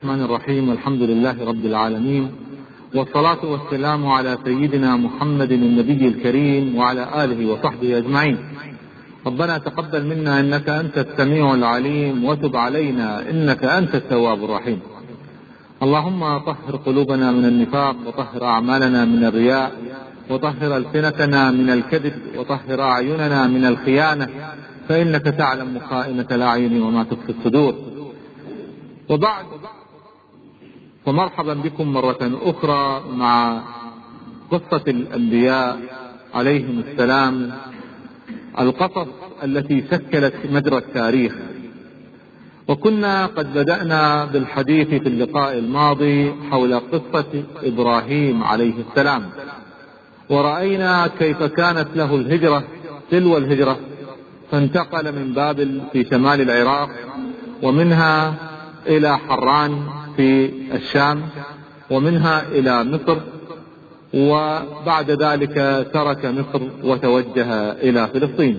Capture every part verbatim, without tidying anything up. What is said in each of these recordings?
الرحمن الرحيم. الحمد لله رب العالمين، والصلاة والسلام على سيدنا محمد النبي الكريم وعلى آله وصحبه أجمعين. ربنا تقبل منا إنك أنت السميع العليم، وتب علينا إنك أنت التواب الرحيم. اللهم طهر قلوبنا من النفاق، وطهر أعمالنا من الرياء، وطهر ألسنتنا من الكذب، وطهر أعيننا من الخيانة، فإنك تعلم خائنة الأعين وما تخفي الصدور. وبعد، فمرحبا بكم مرة أخرى مع قصة الأنبياء عليهم السلام، القصص التي شكلت مجرى التاريخ. وكنا قد بدأنا بالحديث في اللقاء الماضي حول قصة إبراهيم عليه السلام، ورأينا كيف كانت له الهجرة تلو الهجرة، فانتقل من بابل في شمال العراق، ومنها إلى حران في الشام، ومنها إلى مصر، وبعد ذلك ترك مصر وتوجه إلى فلسطين.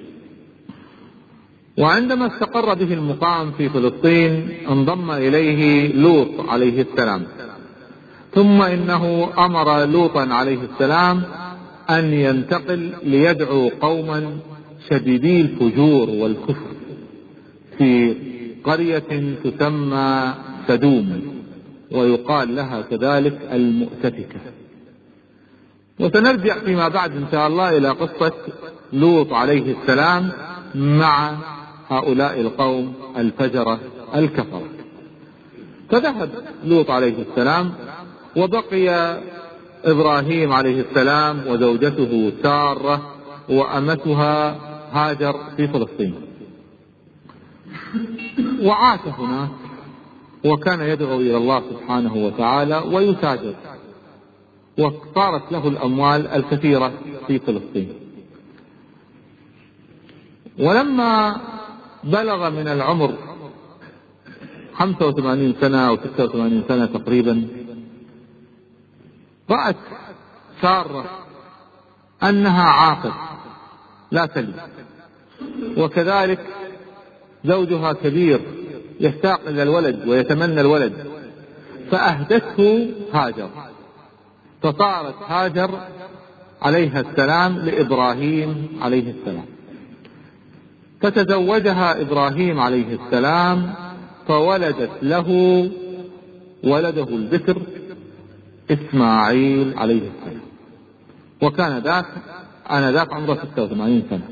وعندما استقر به المقام في فلسطين انضم إليه لوط عليه السلام، ثم إنه أمر لوطا عليه السلام أن ينتقل ليدعو قوما شديدي الفجور والكفر في قرية تسمى سدوم، ويقال لها كذلك المؤتفكة. وسنرجع فيما بعد إن شاء الله إلى قصة لوط عليه السلام مع هؤلاء القوم الفجرة الكفرة. فذهب لوط عليه السلام، وبقي إبراهيم عليه السلام وزوجته سارة وأمتها هاجر في فلسطين. وعاش هناك، وكان يدعو إلى الله سبحانه وتعالى ويتاجر، وصارت له الأموال الكثيرة في فلسطين. ولما بلغ من العمر خمسة وثمانين سنة أو ستة وثمانين سنة تقريبا، رأت سارة أنها عاقر لا تلد، وكذلك زوجها كبير يشتاق إلى الولد ويتمنى الولد، فأهدته هاجر. فصارت هاجر عليها السلام لإبراهيم عليه السلام، فتزوجها إبراهيم عليه السلام، فولدت له ولده البكر إسماعيل عليه السلام، وكان ذاك أنا ذاك عمره ستة وثمانين سنة.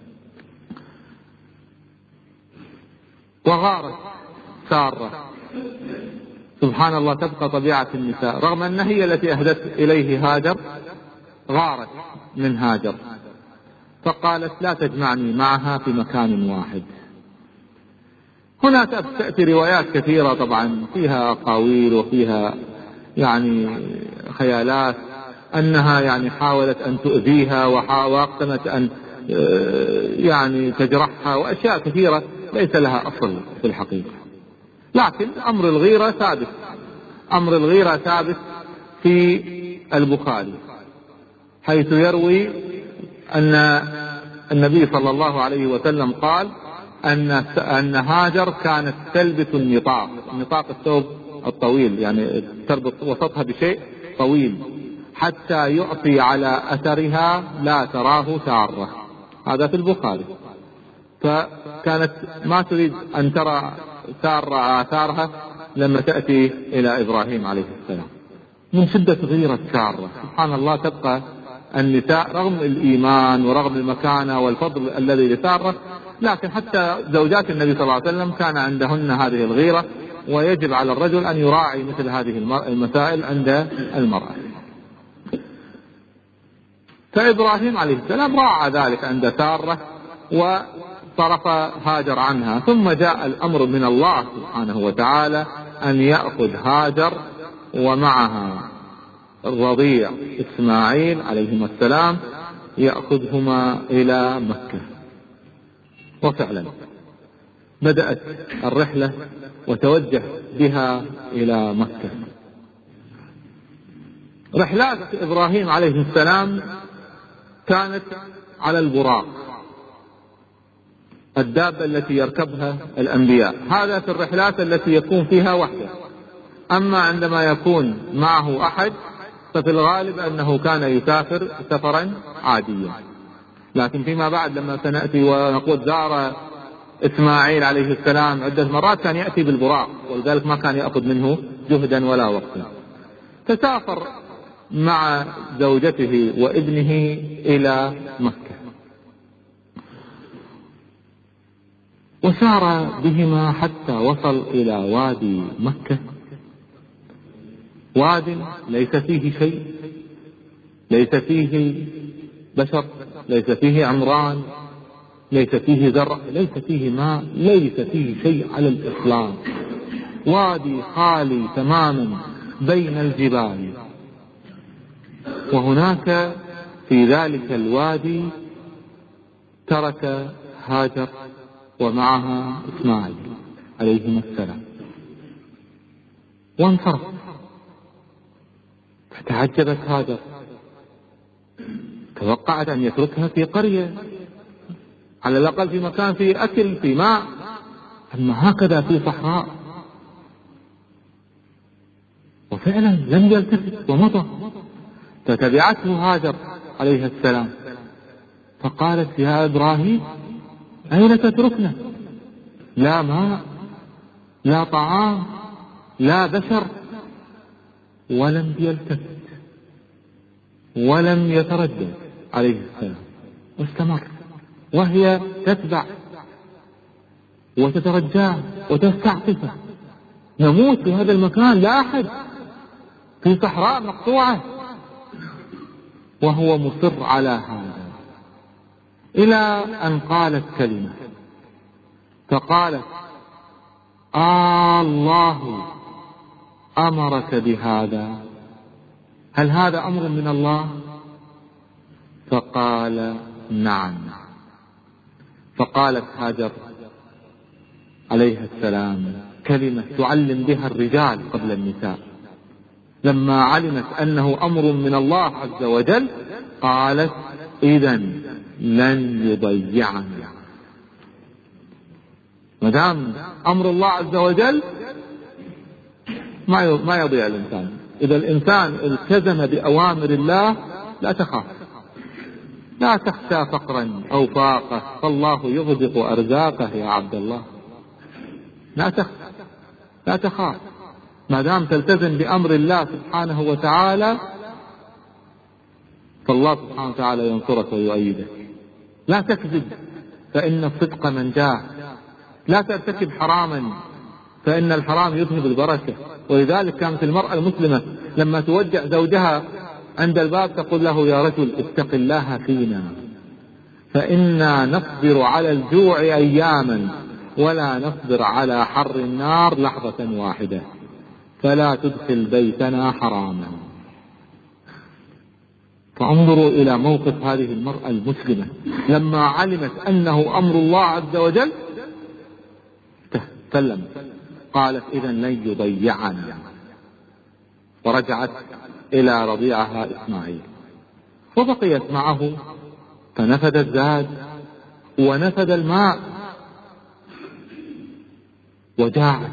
وغارت سارة، سبحان الله، تبقى طبيعة النساء، رغم أن هي التي أهدت إليه هاجر، غارت من هاجر، فقالت لا تجمعني معها في مكان واحد. هنا تأتي روايات كثيرة طبعا فيها أقاويل وفيها يعني خيالات، أنها يعني حاولت أن تؤذيها وأقسمت أن يعني تجرحها، وأشياء كثيرة ليس لها أصل في الحقيقة. لكن أمر الغيرة ثابت، أمر الغيرة ثابت في البخاري، حيث يروي أن النبي صلى الله عليه وسلم قال أن أن هاجر كانت تلبس النطاق، النطاق الثوب الطويل، يعني تربط وسطها بشيء طويل، حتى يعطي على أثرها لا تراه سارة. هذا في البخاري. فكانت ما تريد أن ترى سارة آثارها لما تأتي إلى إبراهيم عليه السلام من شدة غيرة سارة. سبحان الله، تبقى النساء رغم الإيمان ورغم المكانة والفضل الذي لسارة، لكن حتى زوجات النبي صلى الله عليه وسلم كان عندهن هذه الغيرة، ويجب على الرجل أن يراعي مثل هذه المسائل عند المرأة. فإبراهيم عليه السلام راعى ذلك عند سارة وصرف هاجر عنها. ثم جاء الأمر من الله سبحانه وتعالى أن يأخذ هاجر ومعها الرضيع إسماعيل عليهما السلام، يأخذهما إلى مكة. وفعلا بدأت الرحلة وتوجه بها إلى مكة. رحلات إبراهيم عليه السلام كانت على البراق، الدابة التي يركبها الأنبياء. هذا في الرحلات التي يكون فيها وحده، أما عندما يكون معه أحد ففي الغالب أنه كان يسافر سفرا عاديا. لكن فيما بعد لما سنأتي ونقول زار إسماعيل عليه السلام عدة مرات كان يأتي بالبراق، ولذلك ما كان يأخذ منه جهدا ولا وقتا. تسافر مع زوجته وابنه إلى مكة، وسار بهما حتى وصل إلى وادي مكة، واد ليس فيه شيء، ليس فيه بشر، ليس فيه عمران، ليس فيه زرع، ليس فيه ماء، ليس فيه شيء على الإطلاق، وادي خالي تماما بين الجبال. وهناك في ذلك الوادي ترك هاجر ومعها إسماعيل عليهما السلام وانصرف. فتعجبت هاجر، توقعت أن يتركها في قرية على الأقل في مكان فيه أكل فيه ماء، أما هكذا في صحراء. وفعلا لم يلتفت ومضى. فتبعته هاجر عليه السلام فقالت يا إبراهيم أين تتركنا؟ لا ماء، لا طعام، لا بشر. ولم يلتفت ولم يتردد عليه السلام، واستمر وهي تتبع وتترجاه وتستعطفه. نموت في هذا المكان، لا أحد، في صحراء مقطوعة، وهو مصر على هذا، إلى أن قالت كلمة، فقالت آه الله أمرك بهذا؟ هل هذا أمر من الله؟ فقال نعم. فقالت هاجر عليها السلام كلمة تعلم بها الرجال قبل النساء، لما علمت أنه أمر من الله عز وجل قالت إذن لن يضيعني. مدام أمر الله عز وجل ما يضيع الإنسان. إذا الإنسان التزم بأوامر الله لا تخاف، لا تخشى فقرا أو فاقة، فالله يغدق أرزاقه يا عبد الله. لا تخشى، لا تخاف، ما دام تلتزم بأمر الله سبحانه وتعالى فالله سبحانه وتعالى ينصرك ويؤيدك. لا تكذب فإن الصدق منجاه، لا ترتكب حراما فإن الحرام يذهب البركة. ولذلك كانت المرأة المسلمة لما توجه زوجها عند الباب تقول له يا رجل اتق الله فينا فإنا نصبر على الجوع أياما ولا نصبر على حر النار لحظة واحدة، فلا تدخل بيتنا حراما. فانظروا إلى موقف هذه المرأة المسلمة لما علمت أنه أمر الله عز وجل تسلمت، قالت إذن لن يضيعنا، ورجعت إلى رضيعها إسماعيل وبقيت معه، فنفد الزاد ونفد الماء وجاعت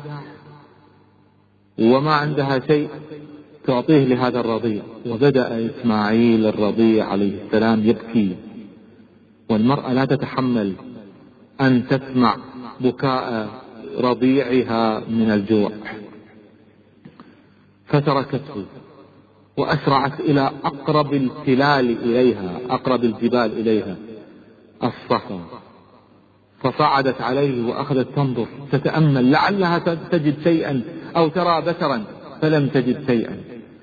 وما عندها شيء تعطيه لهذا الرضيع. وبدأ إسماعيل الرضيع عليه السلام يبكي، والمرأة لا تتحمل أن تسمع بكاء رضيعها من الجوع، فتركته وأسرعت إلى أقرب التلال إليها، أقرب الجبال إليها، الصفا، فصعدت عليه وأخذت تنظر تتأمل لعلها تجد شيئا أو ترى بشرا، فلم تجد شيئا،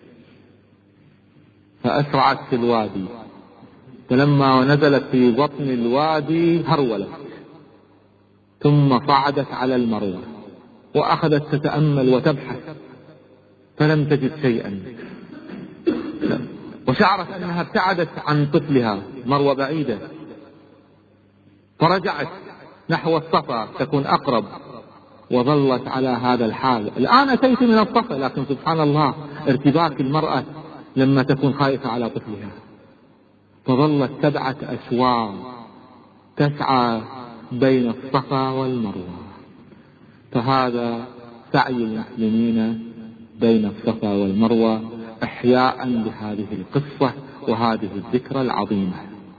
فأسرعت في الوادي، فلما نزلت في بطن الوادي هرولت، ثم صعدت على المروة وأخذت تتأمل وتبحث فلم تجد شيئا، وشعرت أنها ابتعدت عن طفلها، مروة بعيدة، فرجعت نحو الصفا تكون أقرب، وظلت على هذا الحال. الآن أتيت من الصفا، لكن سبحان الله ارتباك المرأة لما تكون خائفة على طفلها، فظلت سبعة أشواط تسعى بين الصفا والمروة. فهذا سعي المسلمين بين الصفا والمروة إحياء لهذه القصة وهذه الذكرى العظيمة.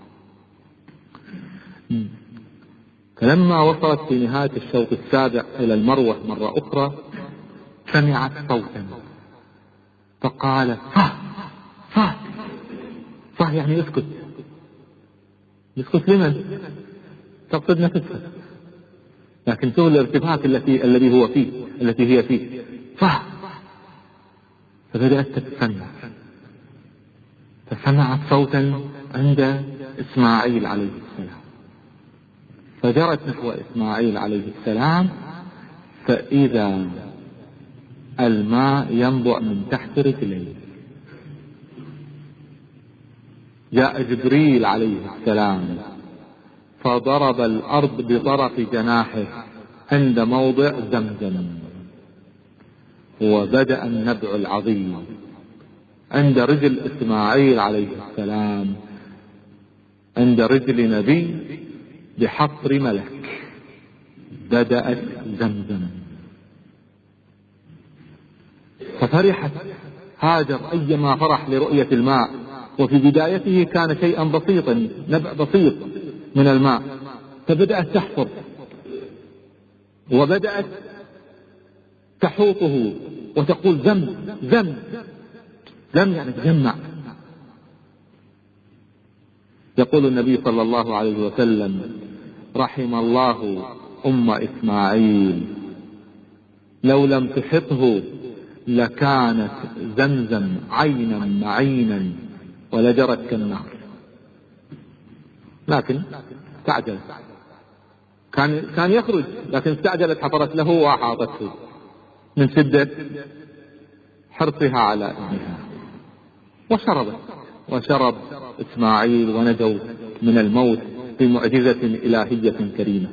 فلما وصلت في نهاية الشوط السابع إلى المروة مرة أخرى سمعت صوتا فقالت صح صح صح، يعني اسكت. اسكت لمن؟ تقصد نفسها، لكن شوف الارتباك التي الذي هو فيه التي هي فيه صح. فبدأت تتسمع، فسمعت صوتا عند إسماعيل عليه السلام، فجرت نحو إسماعيل عليه السلام، فإذا الماء ينبع من تحت رجليه. جاء جبريل عليه السلام فضرب الأرض بطرف جناحه عند موضع زمزم، وبدأ النبع العظيم عند رجل إسماعيل عليه السلام، عند رجل نبي بحفر ملك. بدأت زمزم، ففرحت هاجر أيما فرح لرؤية الماء، وفي بدايته كان شيئا بسيطا، نبع بسيط من الماء، فبدأت تحفر وبدأت تحوطه وتقول زم زم زم، يعني تجمع. يقول النبي صلى الله عليه وسلم رحم الله أم إسماعيل، لو لم تحطه لكانت زمزم عينا معينا ولجرت كالنهر، لكن استعجل، كان كان يخرج لكن استعجلت، حفرت له وأحاطته من شدة حرصها على ابنها، وشربت وشرب إسماعيل ونجوا من الموت بمعجزة إلهية كريمة.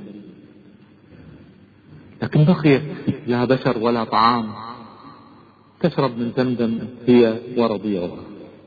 لكن بقيت لا بشر ولا طعام، تشرب من زمزم هي ورضيعها.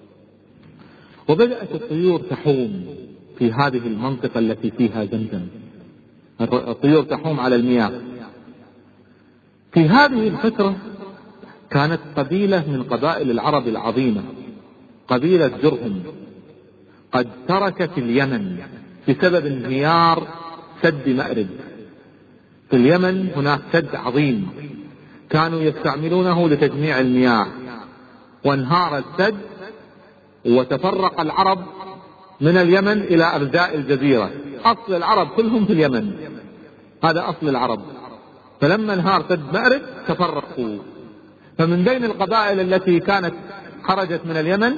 وبدأت الطيور تحوم في هذه المنطقة التي فيها زمزم، الطيور تحوم على المياه. في هذه الفترة كانت قبيلة من قبائل العرب العظيمة، قبيلة جرهم، قد تركت اليمن بسبب انهيار سد مأرب. في اليمن هناك سد عظيم كانوا يستعملونه لتجميع المياه، وانهار السد وتفرق العرب من اليمن إلى أرجاء الجزيرة. أصل العرب كلهم في اليمن، هذا أصل العرب. فلما انهار سد مأرب تفرقوا، فمن بين القبائل التي كانت خرجت من اليمن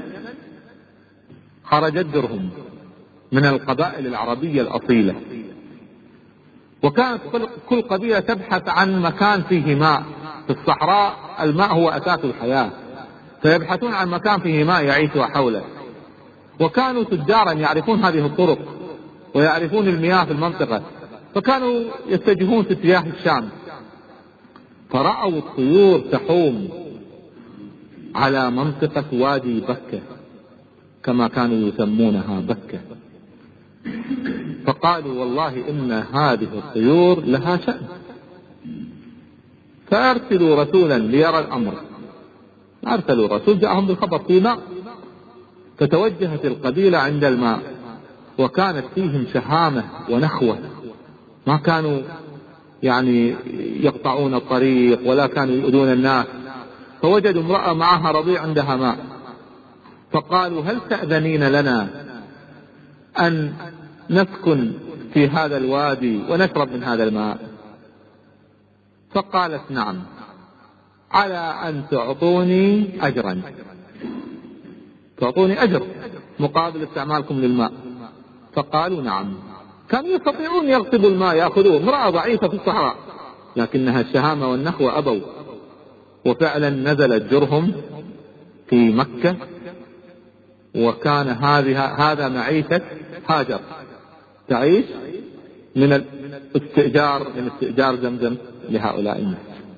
خرجت جرهم من القبائل العربية الأصيلة. وكانت كل قبيلة تبحث عن مكان فيه ماء. في الصحراء الماء هو أساس الحياة، فيبحثون عن مكان فيه ماء يعيشوا حوله. وكانوا تجارا يعرفون هذه الطرق ويعرفون المياه في المنطقة، فكانوا يتجهون في اتجاه الشام. فرأوا الطيور تحوم على منطقة وادي بكة كما كانوا يسمونها بكة، فقالوا والله إن هذه الطيور لها شأن، فأرسلوا رسولا ليرى الأمر. أرسلوا رسول جاءهم بالخبر في ماء، فتوجهت القبيلة عند الماء، وكانت فيهم شهامة ونخوة، ما كانوا يعني يقطعون الطريق ولا كانوا يؤذون الناس. فوجدوا امرأة معها رضيع عندها ماء، فقالوا هل تأذنين لنا أن نسكن في هذا الوادي ونشرب من هذا الماء؟ فقالت نعم، على أن تعطوني أجرا، تعطوني أجر مقابل استعمالكم للماء. فقالوا نعم. كانوا يستطيعون يغصبوا الماء يأخذوه، امرأة ضعيفة في الصحراء، لكنها الشهامة والنخوة أبوا. وفعلا نزلت جرهم في مكة، وكان هذا معيشة هاجر، تعيش من الاستئجار من استئجار زمزم لهؤلاء الناس.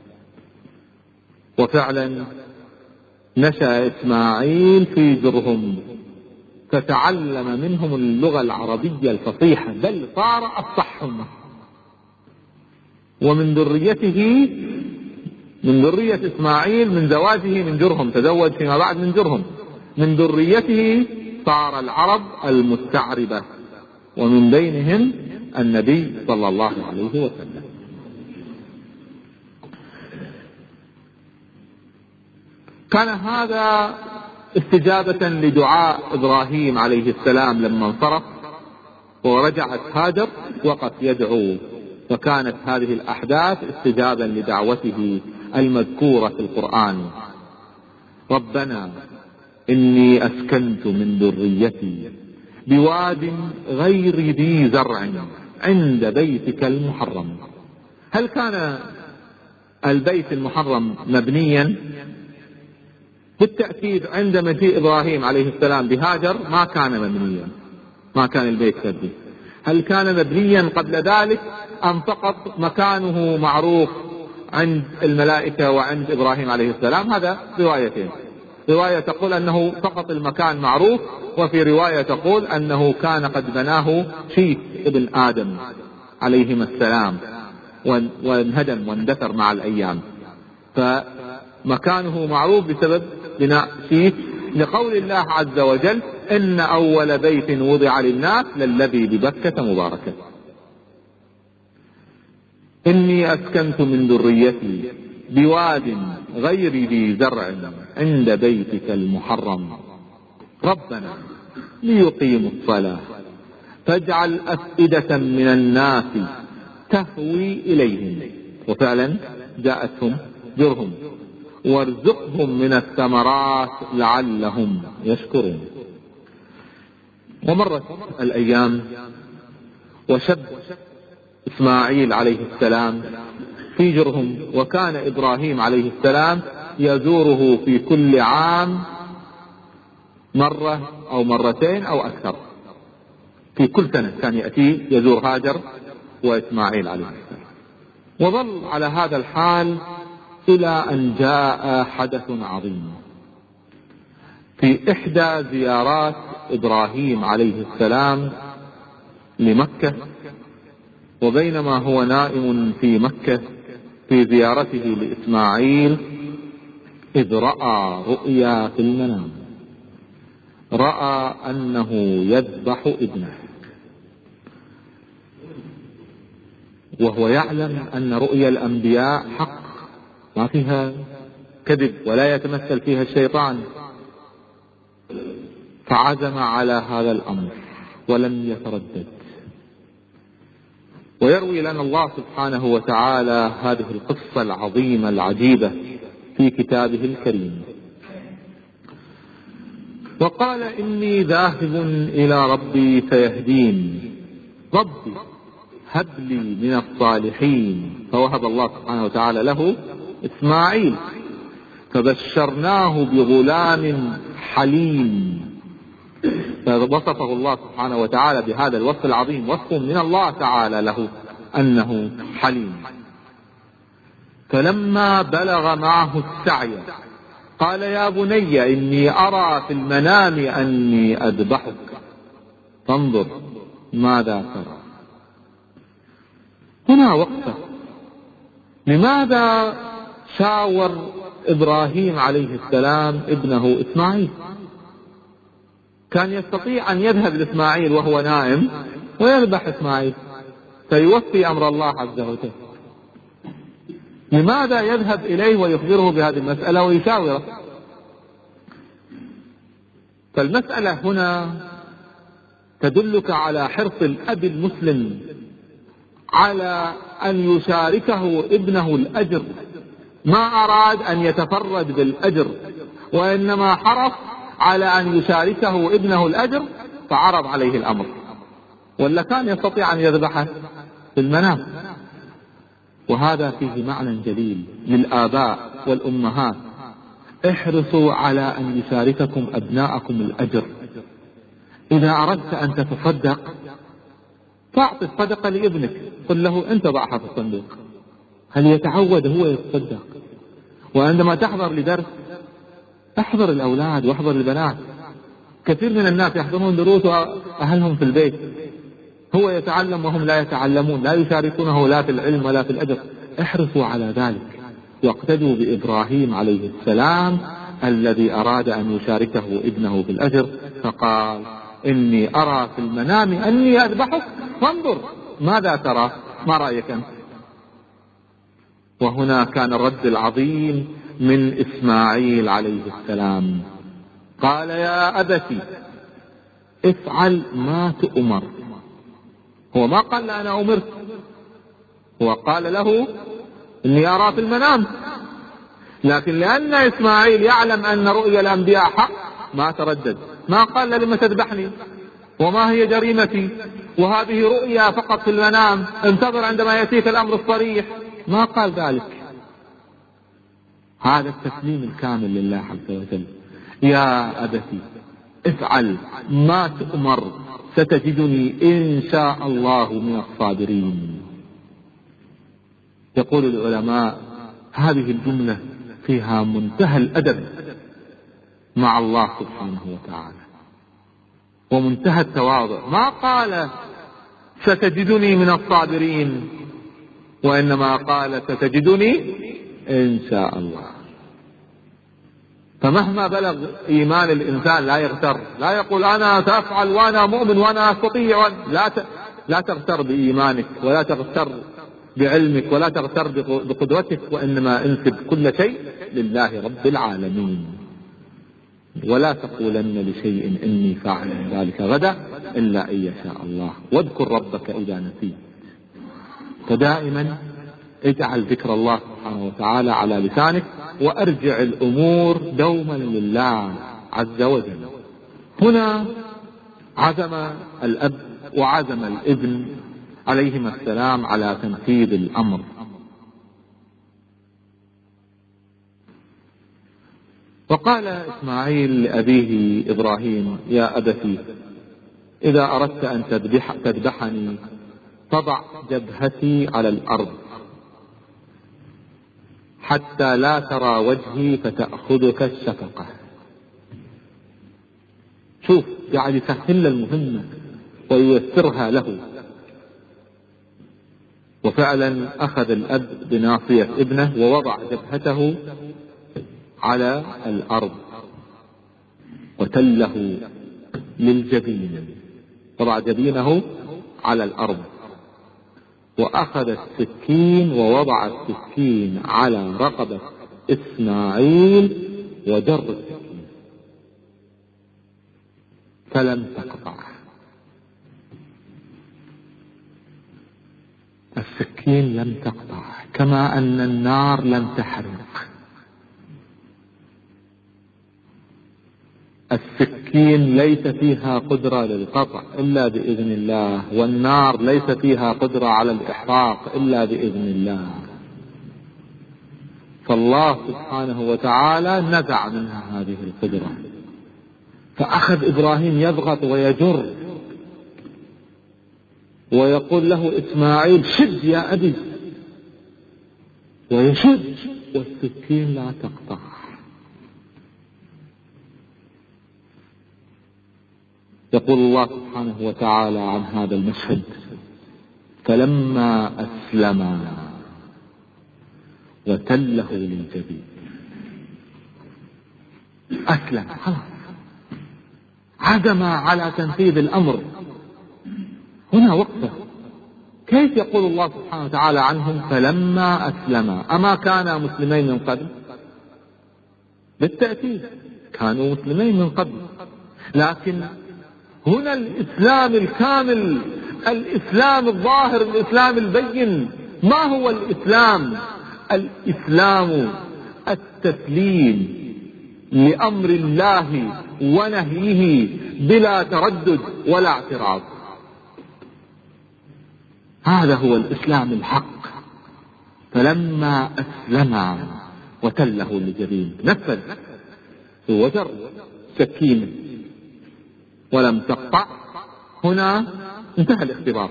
وفعلا نشأ إسماعيل في جرهم، فتعلم منهم اللغة العربية الفصيحة، بل صار أفصحهم. ومن ذريته من ذرية إسماعيل من زواجه من جرهم، تزوج فيما بعد من جرهم، من ذريته صار العرب المستعربة، ومن بينهم النبي صلى الله عليه وسلم. كان هذا استجابة لدعاء إبراهيم عليه السلام لما انصرف ورجعت هاجر وقف يدعو، فكانت هذه الأحداث استجابا لدعوته المذكورة في القرآن: ربنا إني أسكنت من ذريتي بواد غير ذي زرع عند بيتك المحرم. هل كان البيت المحرم مبنيا؟ بالتأكيد عند مجيء إبراهيم عليه السلام بهاجر ما كان مبنيا، ما كان البيت مبني. هل كان مبنيا قبل ذلك أم فقط مكانه معروف عند الملائكة وعند إبراهيم عليه السلام؟ هذا روايتين، رواية تقول أنه فقط المكان معروف، وفي رواية تقول أنه كان قد بناه شيث ابن آدم عليهما السلام وانهدم واندثر مع الأيام، فمكانه معروف بسبب بناء شيث، لقول الله عز وجل: إن أول بيت وضع للناس للذي ببكة مباركة. إني أسكنت من ذريتي بواد غير ذي زرع عند بيتك المحرم ربنا ليقيموا الصلاة فاجعل أفئدة من الناس تهوي إليهم، وفعلا جاءتهم جرهم، وارزقهم من الثمرات لعلهم يشكرون. ومرت الأيام وشب إسماعيل عليه السلام في جرهم، وكان إبراهيم عليه السلام يزوره في كل عام مرة أو مرتين أو أكثر، في كل سنة كان يأتي يزور هاجر وإسماعيل عليه السلام. وظل على هذا الحال إلى أن جاء حدث عظيم في إحدى زيارات إبراهيم عليه السلام لمكة، وبينما هو نائم في مكة في زيارته لإسماعيل إذ رأى رؤيا في المنام، رأى أنه يذبح ابنه، وهو يعلم أن رؤيا الأنبياء حق ما فيها كذب ولا يتمثل فيها الشيطان، فعزم على هذا الأمر ولم يتردد. ويروي لنا الله سبحانه وتعالى هذه القصة العظيمة العجيبة في كتابه الكريم: وقال إني ذاهب إلى ربي سيهدين ربي هب لي من الصالحين، فوهب الله سبحانه وتعالى له إسماعيل، فبشرناه بغلام حليم، فوصفه الله سبحانه وتعالى بهذا الوصف العظيم، وصف من الله تعالى له أنه حليم. فلما بلغ معه السعي قال يا بني إني أرى في المنام أني أذبحك فانظر ماذا ترى. هنا وقفة، لماذا شاور إبراهيم عليه السلام ابنه إسماعيل؟ كان يستطيع أن يذهب لإسماعيل وهو نائم ويذبح إسماعيل فيوفي أمر الله عز وجل. لماذا يذهب إليه ويخبره بهذه المسألة ويشاوره؟ فالمسألة هنا تدلك على حرص الأب المسلم على أن يشاركه ابنه الأجر، ما أراد أن يتفرد بالأجر، وإنما حرص على أن يشاركه ابنه الأجر، فعرض عليه الأمر، ولا كان يستطيع أن يذبحه في المنام. وهذا فيه معنى جليل للآباء والأمهات: احرصوا على أن يشارككم أبناءكم الأجر. إذا أردت أن تتصدق فأعطي الصدقة لابنك، قل له أنت ضعها في الصندوق، هل يتعود هو يتصدق. وعندما تحضر لدرس احضر الأولاد واحضر البنات. كثير من الناس يحضرون دروس وأهلهم في البيت، هو يتعلم وهم لا يتعلمون، لا يشاركونه لا في العلم ولا في الأجر. احرصوا على ذلك واقتدوا بإبراهيم عليه السلام الذي أراد أن يشاركه ابنه في الأجر، فقال إني أرى في المنام أني أذبحك فانظر ماذا ترى، ما رأيك أنت؟ وهنا كان الرد العظيم من إسماعيل عليه السلام، قال يا أبتي افعل ما تؤمر. هو ما قال أنا أمرت، هو قال له إني أرى في المنام، لكن لأن إسماعيل يعلم أن رؤيا الأنبياء حق ما تردد، ما قال لما تذبحني وما هي جريمتي وهذه رؤيا فقط في المنام، انتظر عندما يأتيك الأمر الصريح، ما قال ذلك. هذا التسليم الكامل لله عز وجل. يا أبتي افعل ما تؤمر ستجدني إن شاء الله من الصابرين. يقول العلماء هذه الجملة فيها منتهى الأدب مع الله سبحانه وتعالى ومنتهى التواضع، ما قال ستجدني من الصابرين، وإنما قال ستجدني إن شاء الله. فمهما بلغ إيمان الإنسان لا يغتر، لا يقول أنا سأفعل وأنا مؤمن وأنا أستطيع، لا ت... لا تغتر بإيمانك ولا تغتر بعلمك ولا تغتر بقدرتك، وإنما انسب كل شيء لله رب العالمين. ولا تقولن لشيء إني فاعل ذلك غدا إلا أن يشاء الله، واذكر ربك إذا نسيت. فدائما اجعل ذكر الله سبحانه وتعالى على لسانك، وارجع الأمور دوما لله عز وجل. هنا عزم الأب وعزم الابن عليهما السلام على تنفيذ الأمر. وقال إسماعيل لأبيه إبراهيم يا أبتي إذا أردت أن تذبح تذبحني فضع جبهتي على الأرض حتى لا ترى وجهي فتأخذك الشفقة. شوف قاعد يسهل المهمة وييسرها له. وفعلا أخذ الأب بناصية ابنه ووضع جبهته على الأرض وتله للجبين، وضع جبينه على الأرض، وأخذ السكين ووضع السكين على رقبة إسماعيل وجر السكين فلم تقطع. السكين لم تقطع، كما أن النار لم تحرق. السكين ليس فيها قدرة للقطع إلا بإذن الله، والنار ليس فيها قدرة على الإحراق إلا بإذن الله. فالله سبحانه وتعالى نزع منها هذه القدرة، فأخذ إبراهيم يضغط ويجر ويقول له إسماعيل شد يا أبي، ويشد والسكين لا تقطع. يقول الله سبحانه وتعالى عن هذا المشهد فلما أسلما وتله للجبين. أسلم خلاص، عزم على تنفيذ الأمر. هنا وقفة. كيف يقول الله سبحانه وتعالى عنهم فلما أسلما؟ أما كانا مسلمين من قبل؟ بالتأكيد كانوا مسلمين من قبل، لكن هنا الإسلام الكامل، الإسلام الظاهر، الإسلام البين. ما هو الإسلام؟ الإسلام التسليم لأمر الله ونهيه بلا تردد ولا اعتراض. هذا هو الإسلام الحق. فلما أسلم وتله للجبين نفذ وجر سكينة ولم تقطع. هنا انتهى الاختبار،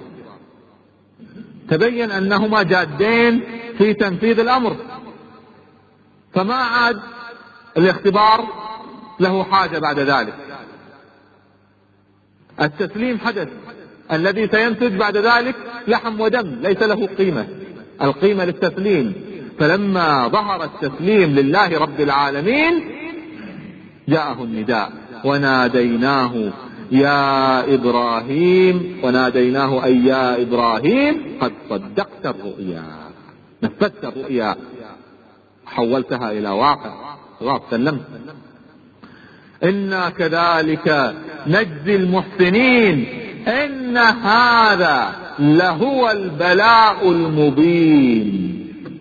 تبين أنهما جادين في تنفيذ الأمر، فما عاد الاختبار له حاجة بعد ذلك. التسليم حدث، الذي سينتج بعد ذلك لحم ودم ليس له قيمة. القيمة للتسليم، فلما ظهر التسليم لله رب العالمين جاءه النداء: وناديناه يا إبراهيم، وناديناه أي يا إبراهيم قد صدقت الرؤيا، نفذت الرؤيا، حولتها إلى واقع، خلاص سلمت. إنا كذلك نجزي المحسنين إن هذا لهو البلاء المبين.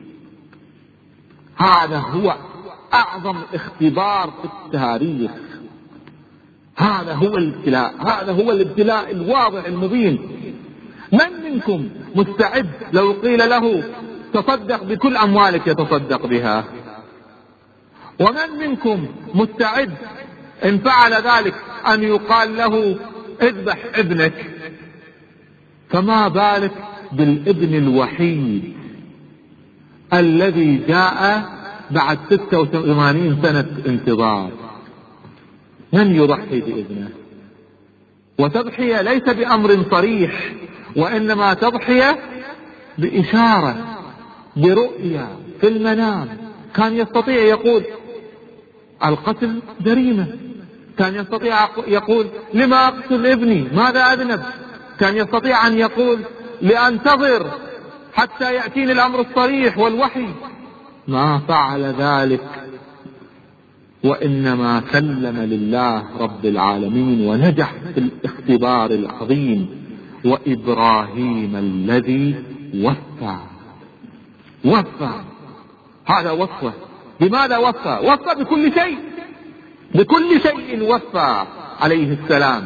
هذا هو أعظم اختبار في التاريخ، هذا هو الابتلاء، هذا هو الابتلاء الواضح المبين. من منكم مستعد لو قيل له تصدق بكل أموالك يتصدق بها؟ ومن منكم مستعد إن فعل ذلك أن يقال له اذبح ابنك؟ فما بالك بالابن الوحيد الذي جاء بعد ستة وثمانين سنة انتظار. من يضحي بابنه؟ وتضحية ليس بأمر صريح، وإنما تضحية بإشارة، برؤية في المنام. كان يستطيع يقول القتل جريمة، كان يستطيع يقول لما أقتل ابني، ماذا أذنب؟ كان يستطيع أن يقول لأنتظر حتى يأتيني الأمر الصريح والوحي. ما فعل ذلك، وإنما سلم لله رب العالمين ونجح في الاختبار العظيم. وإبراهيم الذي وفى، وفى، هذا وفى. بماذا وفى؟ وفى بكل شيء، بكل شيء وفى عليه السلام.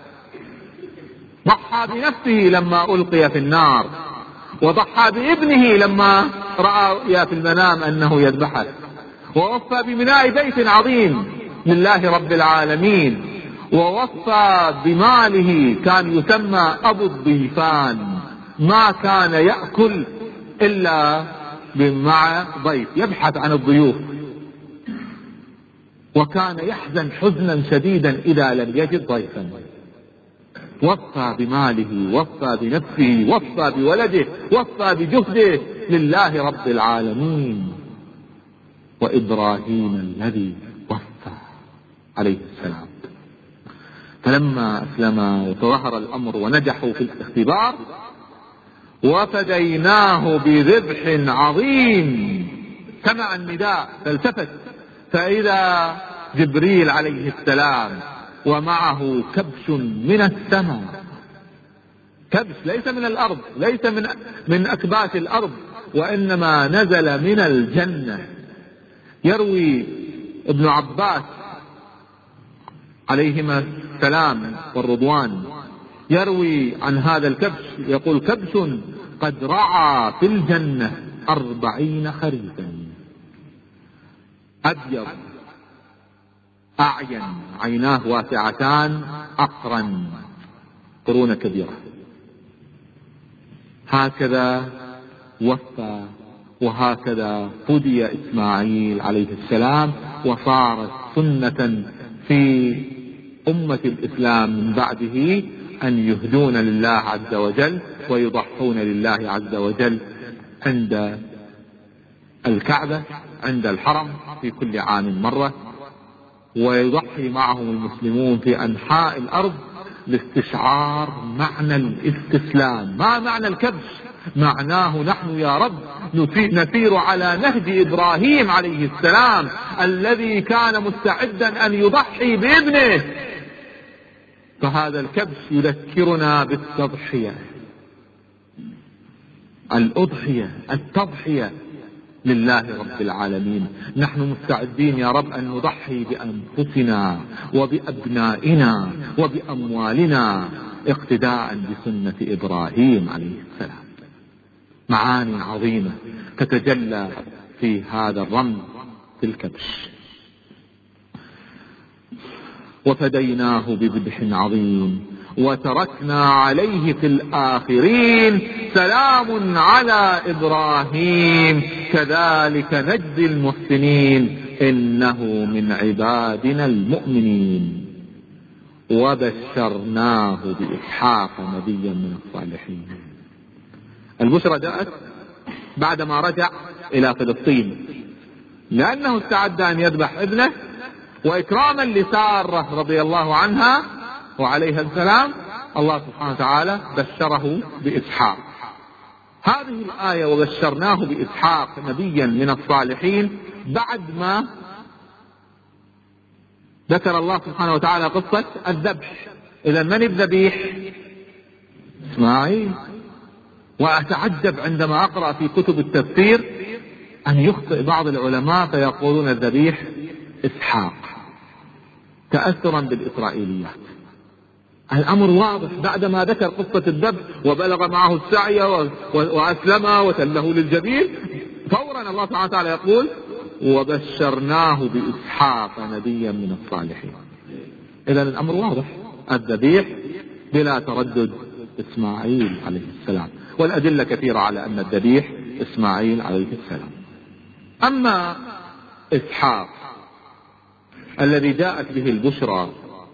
ضحى بنفسه لما ألقي في النار، وضحى بابنه لما رأى في المنام أنه يذبحه، ووفى ببناء بيت عظيم لله رب العالمين، ووفى بماله. كان يسمى أبو الضيفان، ما كان يأكل إلا مع ضيف، يبحث عن الضيوف، وكان يحزن حزنا شديدا إذا لم يجد ضيفا. وفى بماله، وفى بنفسه، وفى بولده، وفى بجهده لله رب العالمين. وإبراهيم الذي وفى عليه السلام. فلما أسلم وتظهر الأمر ونجحوا في الاختبار وفديناه بذبح عظيم، سمع النداء فالتفت فإذا جبريل عليه السلام ومعه كبش من السماء. كبش ليس من الأرض، ليس من من أكباش الأرض، وإنما نزل من الجنة. يروي ابن عباس عليهما السلام والرضوان، يروي عن هذا الكبش يقول: كبش قد رعى في الجنة أربعين خريفا، أبيض أعين، عيناه واسعتان، أقرن، قرون كبيرة. هكذا وفى، وهكذا فدي إسماعيل عليه السلام، وصارت سنة في أمة الإسلام من بعده أن يهدون لله عز وجل ويضحون لله عز وجل عند الكعبة، عند الحرم في كل عام مرة، ويضحي معهم المسلمون في أنحاء الأرض لاستشعار معنى الاستسلام. ما معنى الكبش؟ معناه نحن يا رب نسير على نهج إبراهيم عليه السلام الذي كان مستعدا أن يضحي بابنه. فهذا الكبش يذكرنا بالتضحية، الأضحية، التضحية لله رب العالمين. نحن مستعدين يا رب أن نضحي بأنفسنا وبأبنائنا وبأموالنا اقتداء بسنة إبراهيم عليه السلام. معاني عظيمة تتجلى في هذا الرمز في الكبش. وفديناه بذبح عظيم وتركنا عليه في الآخرين سلام على إبراهيم كذلك نجزي المحسنين إنه من عبادنا المؤمنين وبشرناه بإسحاق نبيا من الصالحين. البشرى جاءت بعدما رجع إلى فلسطين، لأنه استعد أن يذبح ابنه، وإكراما لسارة رضي الله عنها وعليها السلام الله سبحانه وتعالى بشره بإسحاق. هذه الآية وبشرناه بإسحاق نبيا من الصالحين بعد ما ذكر الله سبحانه وتعالى قصة الذبح. إذا من الذبيح؟ إسماعيل. وأتعجب عندما أقرأ في كتب التفسير أن يخطئ بعض العلماء فيقولون الذبيح إسحاق تأثرا بالإسرائيليات. الأمر واضح، بعدما ذكر قصة الذبح وبلغ معه السعي وأسلم وتله للجبين، فورا الله سبحانه وتعالى يقول وبشرناه بإسحاق نبيا من الصالحين. إذا الأمر واضح، الذبيح بلا تردد إسماعيل عليه السلام، والأدلة كثيرة على أن الذبيح إسماعيل عليه السلام. أما إسحاق الذي جاءت به البشرى،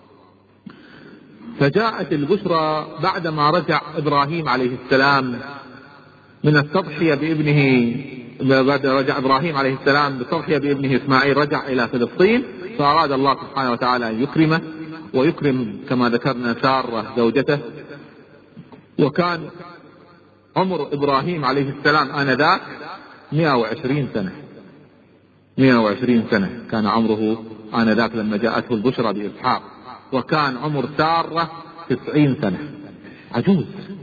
فجاءت البشرى بعدما رجع إبراهيم عليه السلام من التضحية بابنه، بعد رجع إبراهيم عليه السلام بالتضحية بابنه إسماعيل رجع إلى فلسطين، فأراد الله سبحانه وتعالى أن يكرمه ويكرم كما ذكرنا سارة زوجته. وكان عمر إبراهيم عليه السلام آنذاك مئة وعشرين سنة، مئة وعشرين سنة كان عمره آنذاك لما جاءته البشرى بإسحاق، وكان عمر سارة تسعين سنة، عجوز.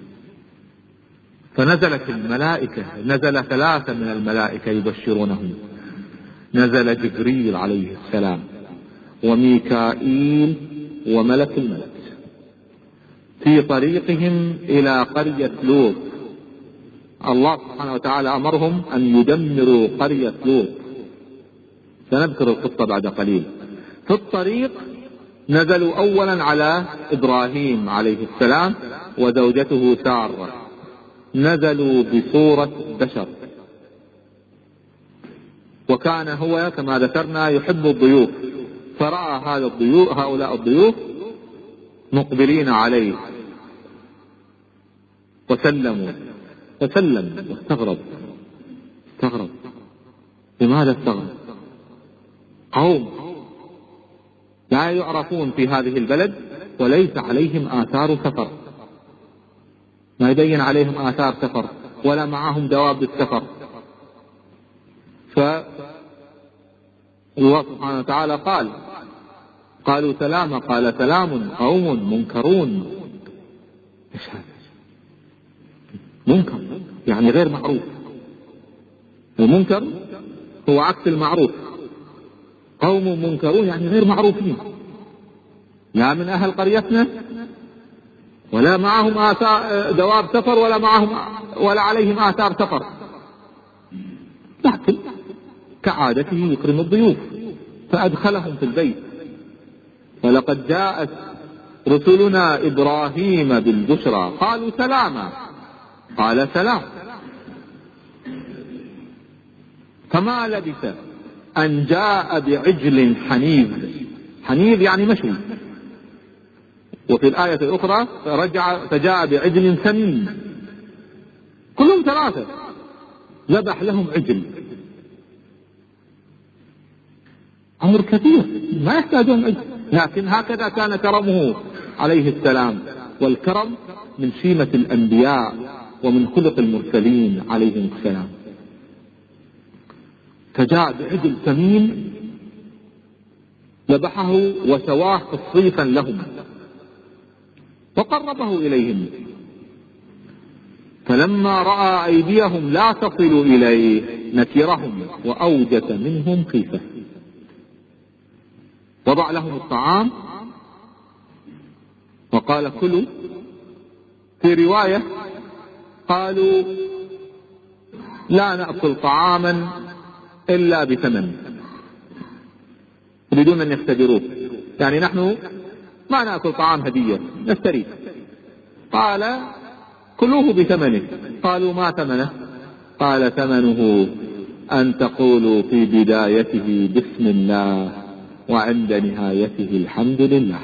فنزلت الملائكة، نزل ثلاثة من الملائكة يبشرونهم، نزل جبريل عليه السلام وميكائيل وملك الموت في طريقهم إلى قرية لوط. الله سبحانه وتعالى أمرهم أن يدمروا قرية لوط، سنذكر القصة بعد قليل. في الطريق نزلوا أولا على إبراهيم عليه السلام وزوجته سارة، نزلوا بصورة بشر، وكان هو كما ذكرنا يحب الضيوف، فرأى هذا الضيوف هؤلاء الضيوف مقبلين عليه وسلموا، فسلم واستغرب، استغرب. لماذا استغرب؟ قوم لا يعرفون في هذه البلد وليس عليهم آثار سفر، ما يبين عليهم آثار سفر ولا معهم دواب السفر. فالله سبحانه وتعالى قال قالوا سلاما، قال سلام قوم منكرون. ايش هذا؟ منكر يعني غير معروف، المنكر هو عكس المعروف. قوم منكرون يعني غير معروفين، لا من أهل قريتنا ولا معهم آثار دواب سفر ولا معهم ولا عليهم آثار سفر، لكن كعادته يكرم الضيوف فأدخلهم في البيت. ولقد جاءت رسلنا إبراهيم بالبشرى قالوا سلاما، قال سلام. فما لبث أن جاء بعجل حنيذ، حنيذ يعني مشوي. وفي الآية الأخرى رجع فجاء بعجل سمين، كلهم ثلاثة ذبح لهم عجل. أمر كثير ما يحتاجون عجل، لكن هكذا كان كرمه عليه السلام، والكرم من شيمة الأنبياء ومن خلق المرسلين عليهم السلام. فجاء بعجل سمين ذبحه وسواه تصريفا لهم وقربه إليهم، فلما رأى أيديهم لا تصل إليه نكرهم وأوجس منهم خيفة. وضع لهم الطعام وقال كلوا. في رواية قالوا لا نأكل طعاما إلا بثمن، يريدون أن يختبروه، يعني نحن ما نأكل طعام هدية نشتريه. قال كلوه بثمنه. قالوا ما ثمنه؟ قال ثمنه أن تقولوا في بدايته بسم الله وعند نهايته الحمد لله.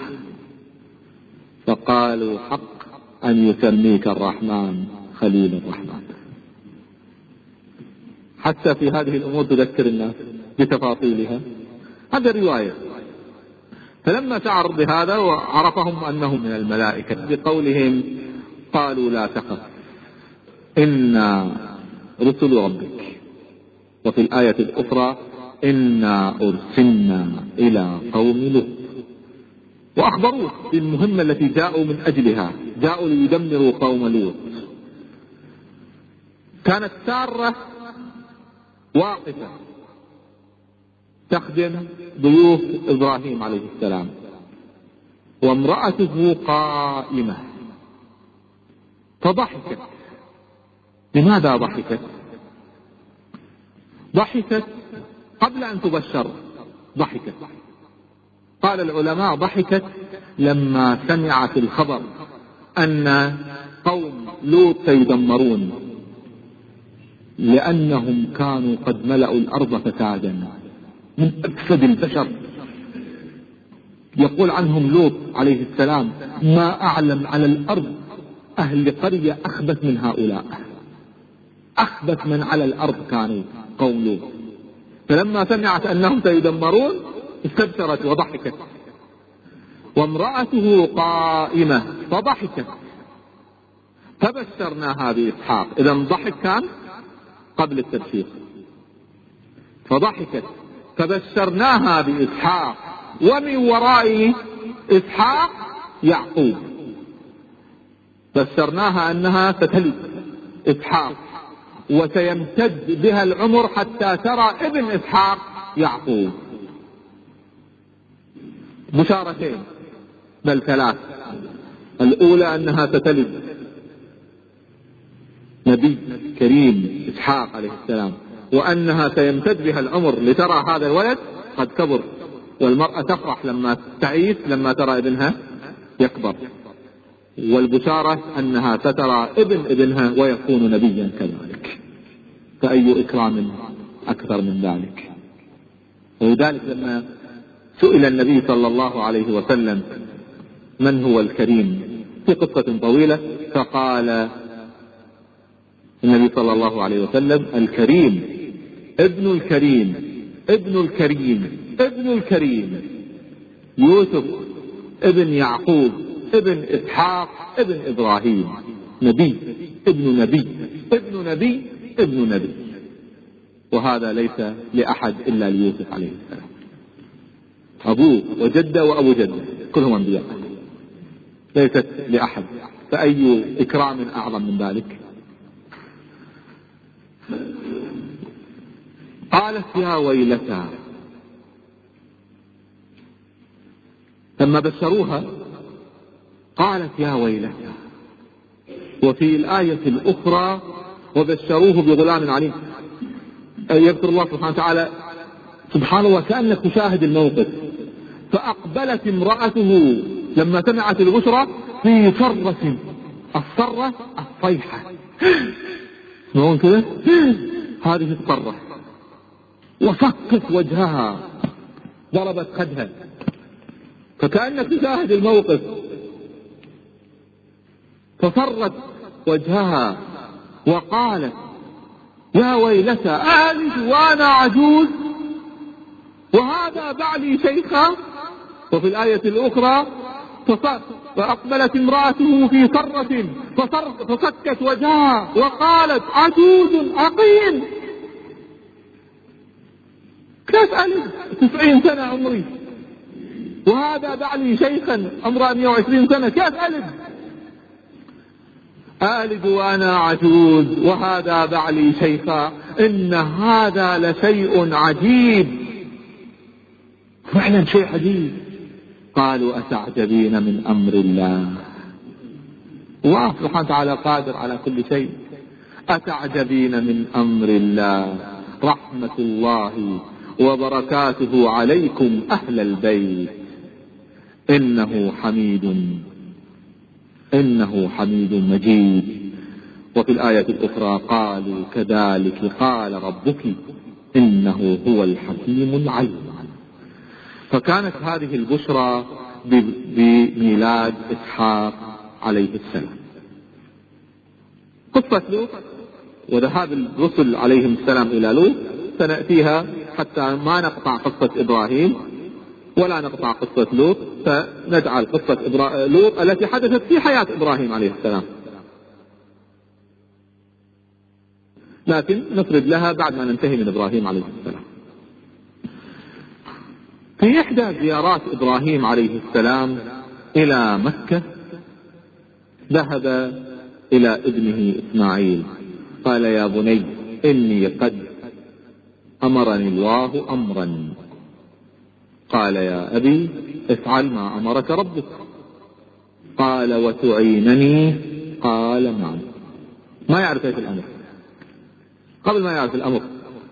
فقالوا حق أن يسميك الرحمن خليل الرحمن، حتى في هذه الأمور تذكر الناس بتفاصيلها. هذا رواية. فلما شعر بهذا وعرفهم أنهم من الملائكة بقولهم قالوا لا تخف إنا رسل ربك. وفي الآية الأخرى إنا أرسلنا إلى قوم لوط، وأخبروه بالمهمة التي جاءوا من أجلها، جاءوا ليدمروا قوم لوط. كانت سارة واقفة تخدم ضيوف إبراهيم عليه السلام، وامرأته قائمة فضحكت. لماذا ضحكت؟ ضحكت قبل أن تبشر، ضحكت. قال العلماء ضحكت لما سمعت الخبر أن قوم لوط سيدمرون، لأنهم كانوا قد ملأوا الأرض فسادا، من أكثر البشر. يقول عنهم لوط عليه السلام ما أعلم على الأرض أهل قرية أخبث من هؤلاء، أخبث من على الأرض كانوا قوم لوط. فلما سمعت أنهم سيدمرون استبشرت وضحكت. وامرأته قائمة فضحكت فبشرناها بإسحاق. إذا ضحك كان قبل التبشير، فضحكت فبشرناها بإسحاق ومن وراء إسحاق يعقوب. بشرناها أنها ستلد إسحاق وسيمتد بها العمر حتى ترى ابن إسحاق يعقوب. بشارتين بل ثلاث. الأولى أنها ستلد نبي كريم إسحاق عليه السلام، وأنها سيمتد بها العمر لترى هذا الولد قد كبر. والمرأة تفرح لما تعيش لما ترى ابنها يكبر. والبشارة أنها سترى ابن ابنها ويكون نبيا كذلك. فأي إكرام أكثر من ذلك؟ ولذلك لما سئل النبي صلى الله عليه وسلم من هو الكريم في قصة طويلة، فقال النبي صلى الله عليه وسلم الكريم ابن الكريم ابن الكريم ابن الكريم يوسف ابن يعقوب ابن إسحاق ابن إبراهيم، نبي ابن نبي ابن نبي ابن نبي. وهذا ليس لأحد إلا ليوسف عليه السلام. أبوه وجده وأبو جده كلهم أنبياء، ليست لأحد. فأي إكرام أعظم من ذلك؟ قالت يا ويلتى، لما بشروها قالت يا ويلتى. وفي الآية الأخرى وبشروه بغلام عليم. يذكر الله سبحانه وتعالى سبحانه وكأنك تشاهد الموقف. فأقبلت امرأته لما سمعت البشرى في صرة، الصرة الصيحة، تسمعون كذا؟ هذه الصرة. وفكت وجهها، ضربت خدها، فكأنك تشاهد الموقف. فصرت وجهها وقالت يا ويلتى ألد وأنا عجوز وهذا بعلي شيخا. وفي الآية الأخرى فأقبلت امرأته في صرة ففكت وجهها وقالت عجوز عقيم. كيف ألد تسعين سنة عمري وهذا بعلي شيخا عمره مئة وعشرين سنة، كيف ألد؟ ألد وأنا عجوز وهذا بعلي شيخا، إن هذا لشيء عجيب. فعلا شيء عجيب. قالوا أتعجبين من أمر الله. الله سبحانه وتعالى قادر على كل شيء. أتعجبين من أمر الله، رحمة الله وبركاته عليكم أهل البيت إنه حميد إنه حميد مجيد. وفي الآية الأخرى قالوا كذلك قال ربك إنه هو الحكيم العليم. فكانت هذه البشرى بميلاد إسحاق عليه السلام. قصة لوط وذهاب الرسل عليهم السلام إلى لوط سنأتيها حتى ما نقطع قصة إبراهيم ولا نقطع قصة لوط، فنجعل قصة إبرا... لوط التي حدثت في حياة إبراهيم عليه السلام، لكن نفرد لها بعد ما ننتهي من إبراهيم عليه السلام. في إحدى زيارات إبراهيم عليه السلام إلى مكة ذهب إلى ابنه إسماعيل قال: يا بني إني قد أمرني الله أمرا. قال: يا أبي افعل ما أمرك ربك. قال: وتعينني؟ قال: نعم. ما يعرف ايش الأمر، قبل ما يعرف الأمر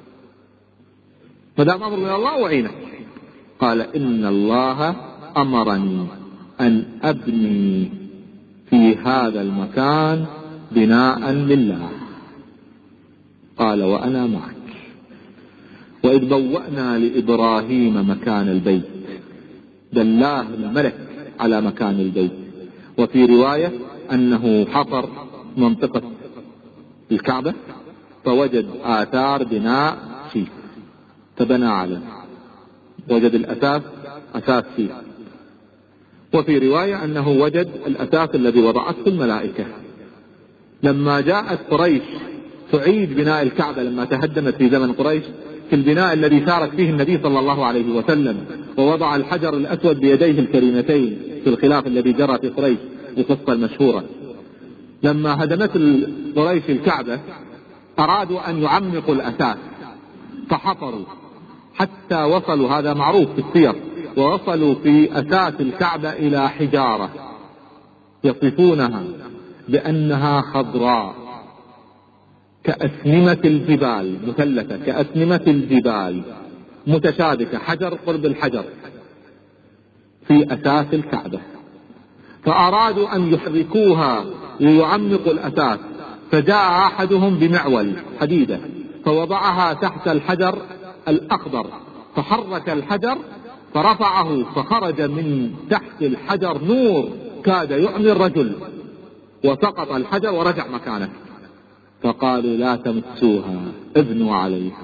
فدام أمر من الله أعينك. قال: إن الله أمرني أن أبني في هذا المكان بناء لله. قال: وأنا معك. وإذ بوأنا لإبراهيم مكان البيت دلاه الملك على مكان البيت. وفي رواية أنه حفر منطقة الكعبة فوجد آثار بناء شيء فبنى عليه، وجد الأساس أساس شيء. وفي رواية أنه وجد الأساس الذي وضعته الملائكة. لما جاءت قريش تعيد بناء الكعبة لما تهدمت في زمن قريش في البناء الذي شارك فيه النبي صلى الله عليه وسلم ووضع الحجر الأسود بيديه الكريمتين في الخلاف الذي جرى في قريش، القصة المشهورة. لما هدمت قريش الكعبة أرادوا أن يعمقوا الأساس فحفروا حتى وصلوا، هذا معروف في السير، ووصلوا في أساس الكعبة إلى حجارة يصفونها بأنها خضراء كأسنمة الجبال، مثلثة كأسنمة الجبال متشابكة، حجر قرب الحجر في أساس الكعبة. فأرادوا أن يحركوها ليعمقوا الأساس، فجاء أحدهم بمعول حديدة فوضعها تحت الحجر الأخضر فحرك الحجر فرفعه، فخرج من تحت الحجر نور كاد يعمي الرجل، وسقط الحجر ورجع مكانه. فقالوا: لا تمسوها، ابنوا عليها.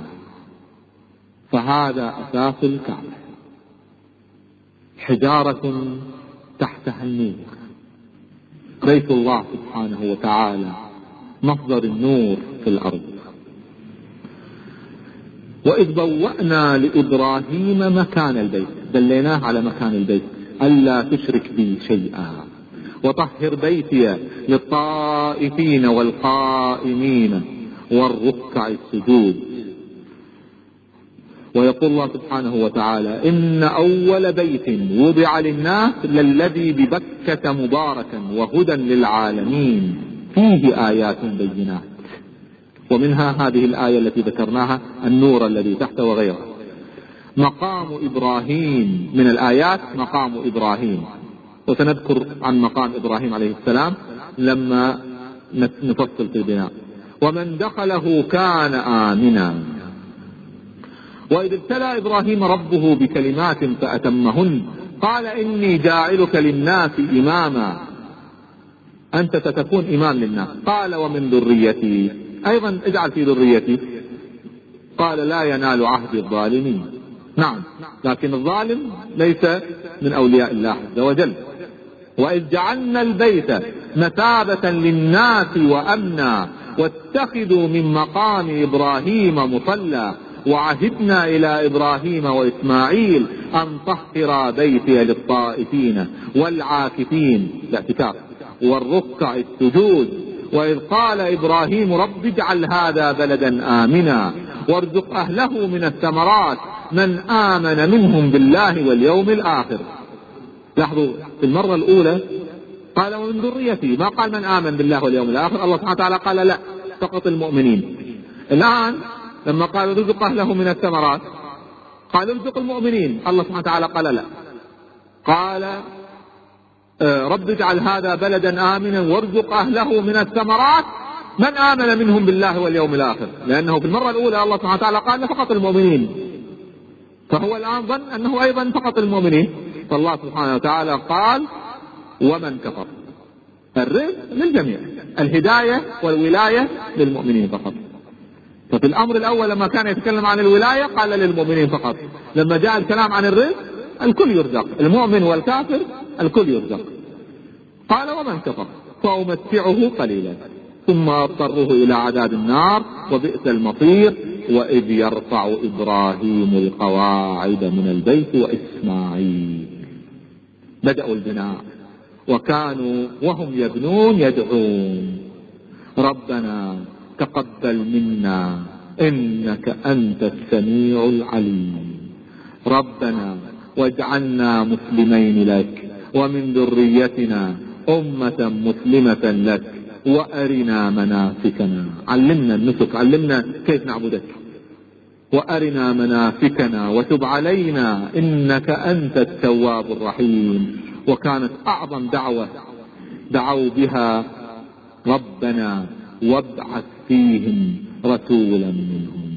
فهذا أساس الكعبة، حجارة تحتها النور. بيت الله سبحانه وتعالى مصدر النور في الأرض. وإذ بوأنا لإبراهيم مكان البيت، دليناه على مكان البيت: ألا تشرك بي شيئا وطهر بيتي للطائفين والقائمين والركع السجود. ويقول الله سبحانه وتعالى: إن أول بيت وضع للناس للذي ببكة مباركا وهدى للعالمين فيه آيات بينات. ومنها هذه الآية التي ذكرناها، النور الذي تحت وغيره. مقام إبراهيم من الآيات مقام إبراهيم، وسنذكر عن مقام إبراهيم عليه السلام لما نفصل في البناء. ومن دخله كان آمنا. وإذ ابتلى إبراهيم ربه بكلمات فأتمهن قال: إني جاعلك للناس إماما، أنت ستكون إمام للناس. قال: ومن ذريتي، أيضا اجعل في ذريتي. قال: لا ينال عهد الظالمين. نعم، لكن الظالم ليس من أولياء الله عز وجل. وإذ جعلنا البيت مثابة للناس وأمنا واتخذوا من مقام إبراهيم مصلى وعهدنا إلى إبراهيم وإسماعيل أن طهر بيتي للطائفين والعاكفين الاعتكاف والركع السجود. وإذ قال إبراهيم: رب اجعل هذا بلدا آمنا وارزق أهله من الثمرات من آمن منهم بالله واليوم الآخر. لاحظوا، في المرة الأولى قال: ومن ذريتي، ما قال من آمن بالله واليوم الآخر. الله سبحانه وتعالى قال: لا، فقط المؤمنين. الآن لما قال رزق أهله من الثمرات قال ارزق المؤمنين. الله سبحانه وتعالى قال: لا، قال رب اجعل هذا بلدا آمنا وارزق أهله من الثمرات من آمن منهم بالله واليوم الآخر. لأنه في المرة الأولى الله سبحانه وتعالى قال فقط المؤمنين، فهو الآن ظن أنه أيضا فقط المؤمنين. فالله سبحانه وتعالى قال: ومن كفر. الرزق للجميع، الهداية والولاية للمؤمنين فقط. ففي الأمر الأول لما كان يتكلم عن الولاية قال للمؤمنين فقط، لما جاء الكلام عن الرزق الكل يرزق، المؤمن والكافر الكل يرزق. قال ومن كفر فأمتعه قليلا ثم أضطره إلى عذاب النار وبئس المصير وإذ يرفع إبراهيم القواعد من البيت وإسماعيل. بدأوا البناء وكانوا وهم يبنون يدعون ربنا تقبل منا إنك أنت السميع العليم، ربنا واجعلنا مسلمين لك ومن ذريتنا أمة مسلمة لك وأرنا مناسكنا، علمنا النسك، علمنا كيف نعبدك، وأرنا مناسكنا وتب علينا إنك أنت التواب الرحيم. وكانت أعظم دعوة دعوا بها ربنا وابعث فيهم رسولا منهم،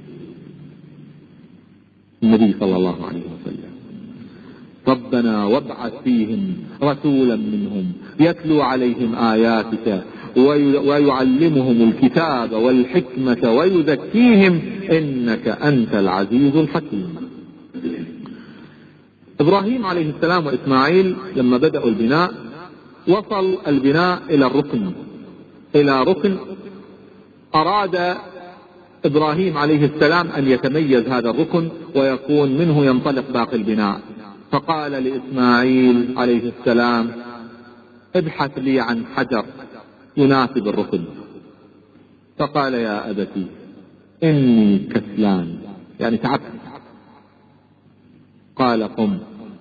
النبي صلى الله عليه وسلم. ربنا وابعث فيهم رسولا منهم يتلو عليهم آياتك ويعلمهم الكتاب والحكمة ويزكيهم إنك أنت العزيز الحكيم. إبراهيم عليه السلام وإسماعيل لما بدأوا البناء وصل البناء إلى الركن إلى ركن أراد إبراهيم عليه السلام أن يتميز هذا الركن ويكون منه ينطلق باقي البناء، فقال لإسماعيل عليه السلام ابحث لي عن حجر يناسب الركن. فقال يا أبتي إني كسلان، يعني تعبت. قال قم،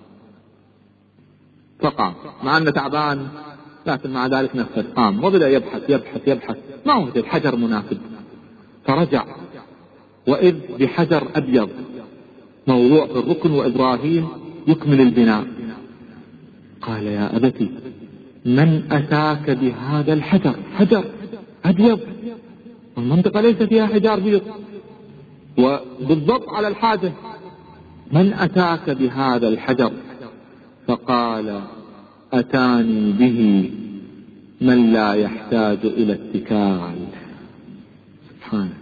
فقام مع أنه تعبان لكن مع ذلك نفذ، قام وبدأ يبحث يبحث يبحث ما وجد حجر مناسب. فرجع وإذ بحجر أبيض موضوع في الركن وإبراهيم يكمل البناء. قال يا أبتي من أتاك بهذا الحجر؟ حجر أبيض والمنطقة ليس فيها حجار بيض وبالضبط على الحاجة، من أتاك بهذا الحجر؟ فقال أتاني به من لا يحتاج إلى اتكال، سبحانه،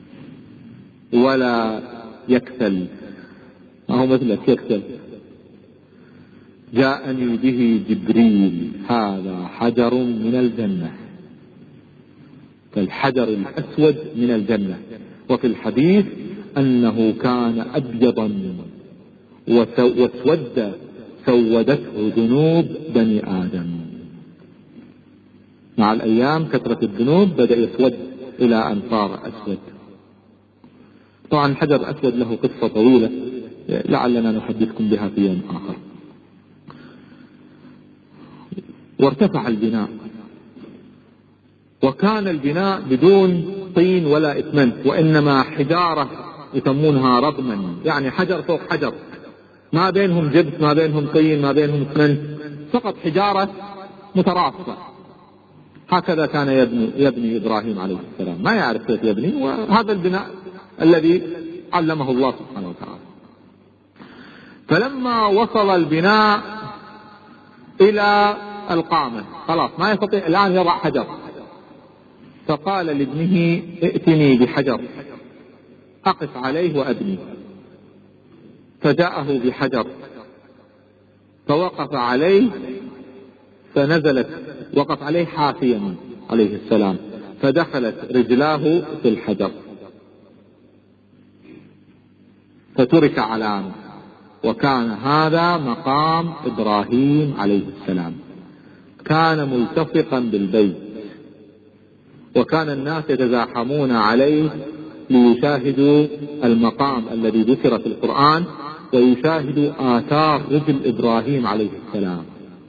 ولا يكسل، ما هو مثلك يكسل. جاءني به جبريل هذا حجر من الجنة، كالحجر الأسود من الجنة. وفي الحديث أنه كان أبيضا واسود سودته ذنوب بني آدم، مع الأيام كثرة الذنوب بدأ يسود إلى أن صار أسود. طبعا الحجر الأسود له قصة طويلة لعلنا نحدثكم بها في يوم آخر. وارتفع البناء وكان البناء بدون طين ولا إسمنت، وإنما حجارة يسمونها رضما، يعني حجر فوق حجر، ما بينهم جبس ما بينهم طين ما بينهم إسمنت، فقط حجارة متراصة. هكذا كان يبني, يبني إبراهيم عليه السلام، ما يعرف كيف يبني، وهذا البناء الذي علمه الله سبحانه وتعالى. فلما وصل البناء إلى القامة خلاص ما يستطيع الآن يضع حجر، فقال لابنه ائتني بحجر أقف عليه وأبني. فجاءه بحجر فوقف عليه فنزلت، وقف عليه حافيا عليه السلام، فدخلت رجلاه في الحجر فترك علامة، وكان هذا مقام إبراهيم عليه السلام. كان ملتصقا بالبيت وكان الناس يتزاحمون عليه ليشاهدوا المقام الذي ذكر في القرآن ويشاهدوا آثار رجل إبراهيم عليه السلام.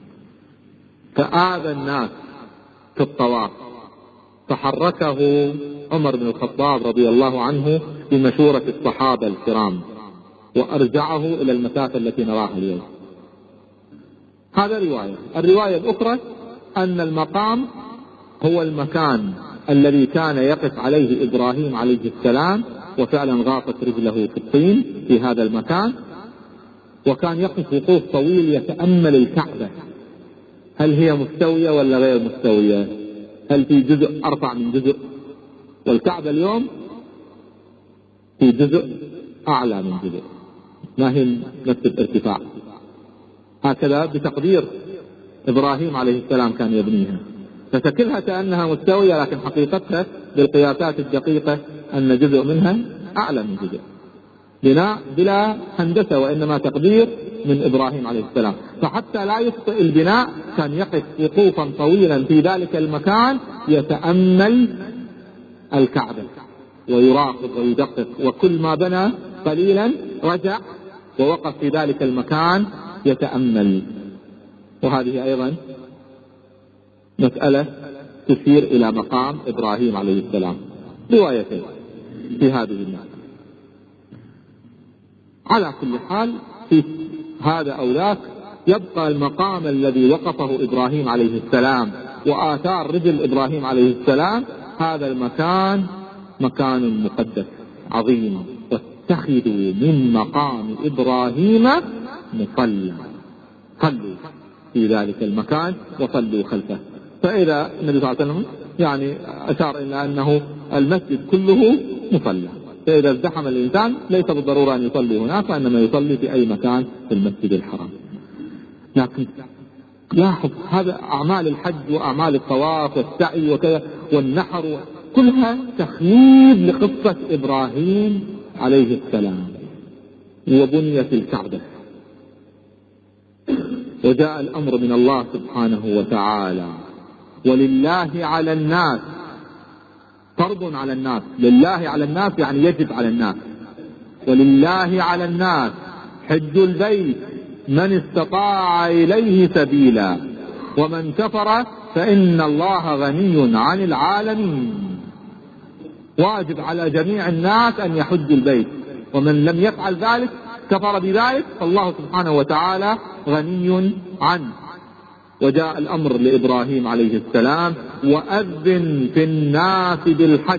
فآذى الناس في الطواف، فحركه عمر بن الخطاب رضي الله عنه بمشورة الصحابة الكرام وأرجعه إلى المسافة التي نراها اليوم. هذا رواية. الرواية الأخرى أن المقام هو المكان الذي كان يقف عليه إبراهيم عليه السلام، وفعلا غاطت رجله في الطين في هذا المكان، وكان يقف وقوف طويل يتأمل الكعبة هل هي مستوية ولا غير مستوية، هل في جزء أرفع من جزء؟ والكعبة اليوم في جزء أعلى من جزء، ما هي نفس الارتفاع. هكذا بتقدير إبراهيم عليه السلام كان يبنيها، فتكلها كأنها مستوية، لكن حقيقتها بالقياسات الدقيقة أن جزء منها أعلى من جزء، بناء بلا هندسة وإنما تقدير من إبراهيم عليه السلام. فحتى لا يخطئ البناء كان يقف وقوفا طويلا في ذلك المكان يتأمل الكعبة ويراقب ويدقق، وكل ما بنى قليلا رجع ووقف في ذلك المكان يتأمل. وهذه أيضا مسألة تشير إلى مقام إبراهيم عليه السلام. روايتين في هذه الناس. على كل حال في هذا أو ذاك يبقى المقام الذي وقفه إبراهيم عليه السلام وآثار رجل إبراهيم عليه السلام، هذا المكان مكان مقدس عظيم. واتخذوا من مقام إبراهيم مصلى، صلوا في ذلك المكان وصلوا خلفه. فإذا النبي صلى الله عليه وسلم يعني أشار إلى أنه المسجد كله مصلى، فإذا ازدحم الإنسان ليس بالضرورة أن يصلي هناك، وإنما يصلي في أي مكان في المسجد الحرام. لكن لاحظ هذا أعمال الحج وأعمال الطواف والسعي وكذا والنحر كلها تخييب لقصة إبراهيم عليه السلام. وبنيت الكعبة وجاء الأمر من الله سبحانه وتعالى. ولله على الناس، فرض على الناس، لله على الناس يعني يجب على الناس. ولله على الناس حج البيت من استطاع إليه سبيلا ومن كفر فإن الله غني عن العالمين. واجب على جميع الناس أن يحج البيت، ومن لم يفعل ذلك كفر بذلك فالله سبحانه وتعالى غني عنه. وجاء الأمر لإبراهيم عليه السلام: وأذن في الناس بالحج.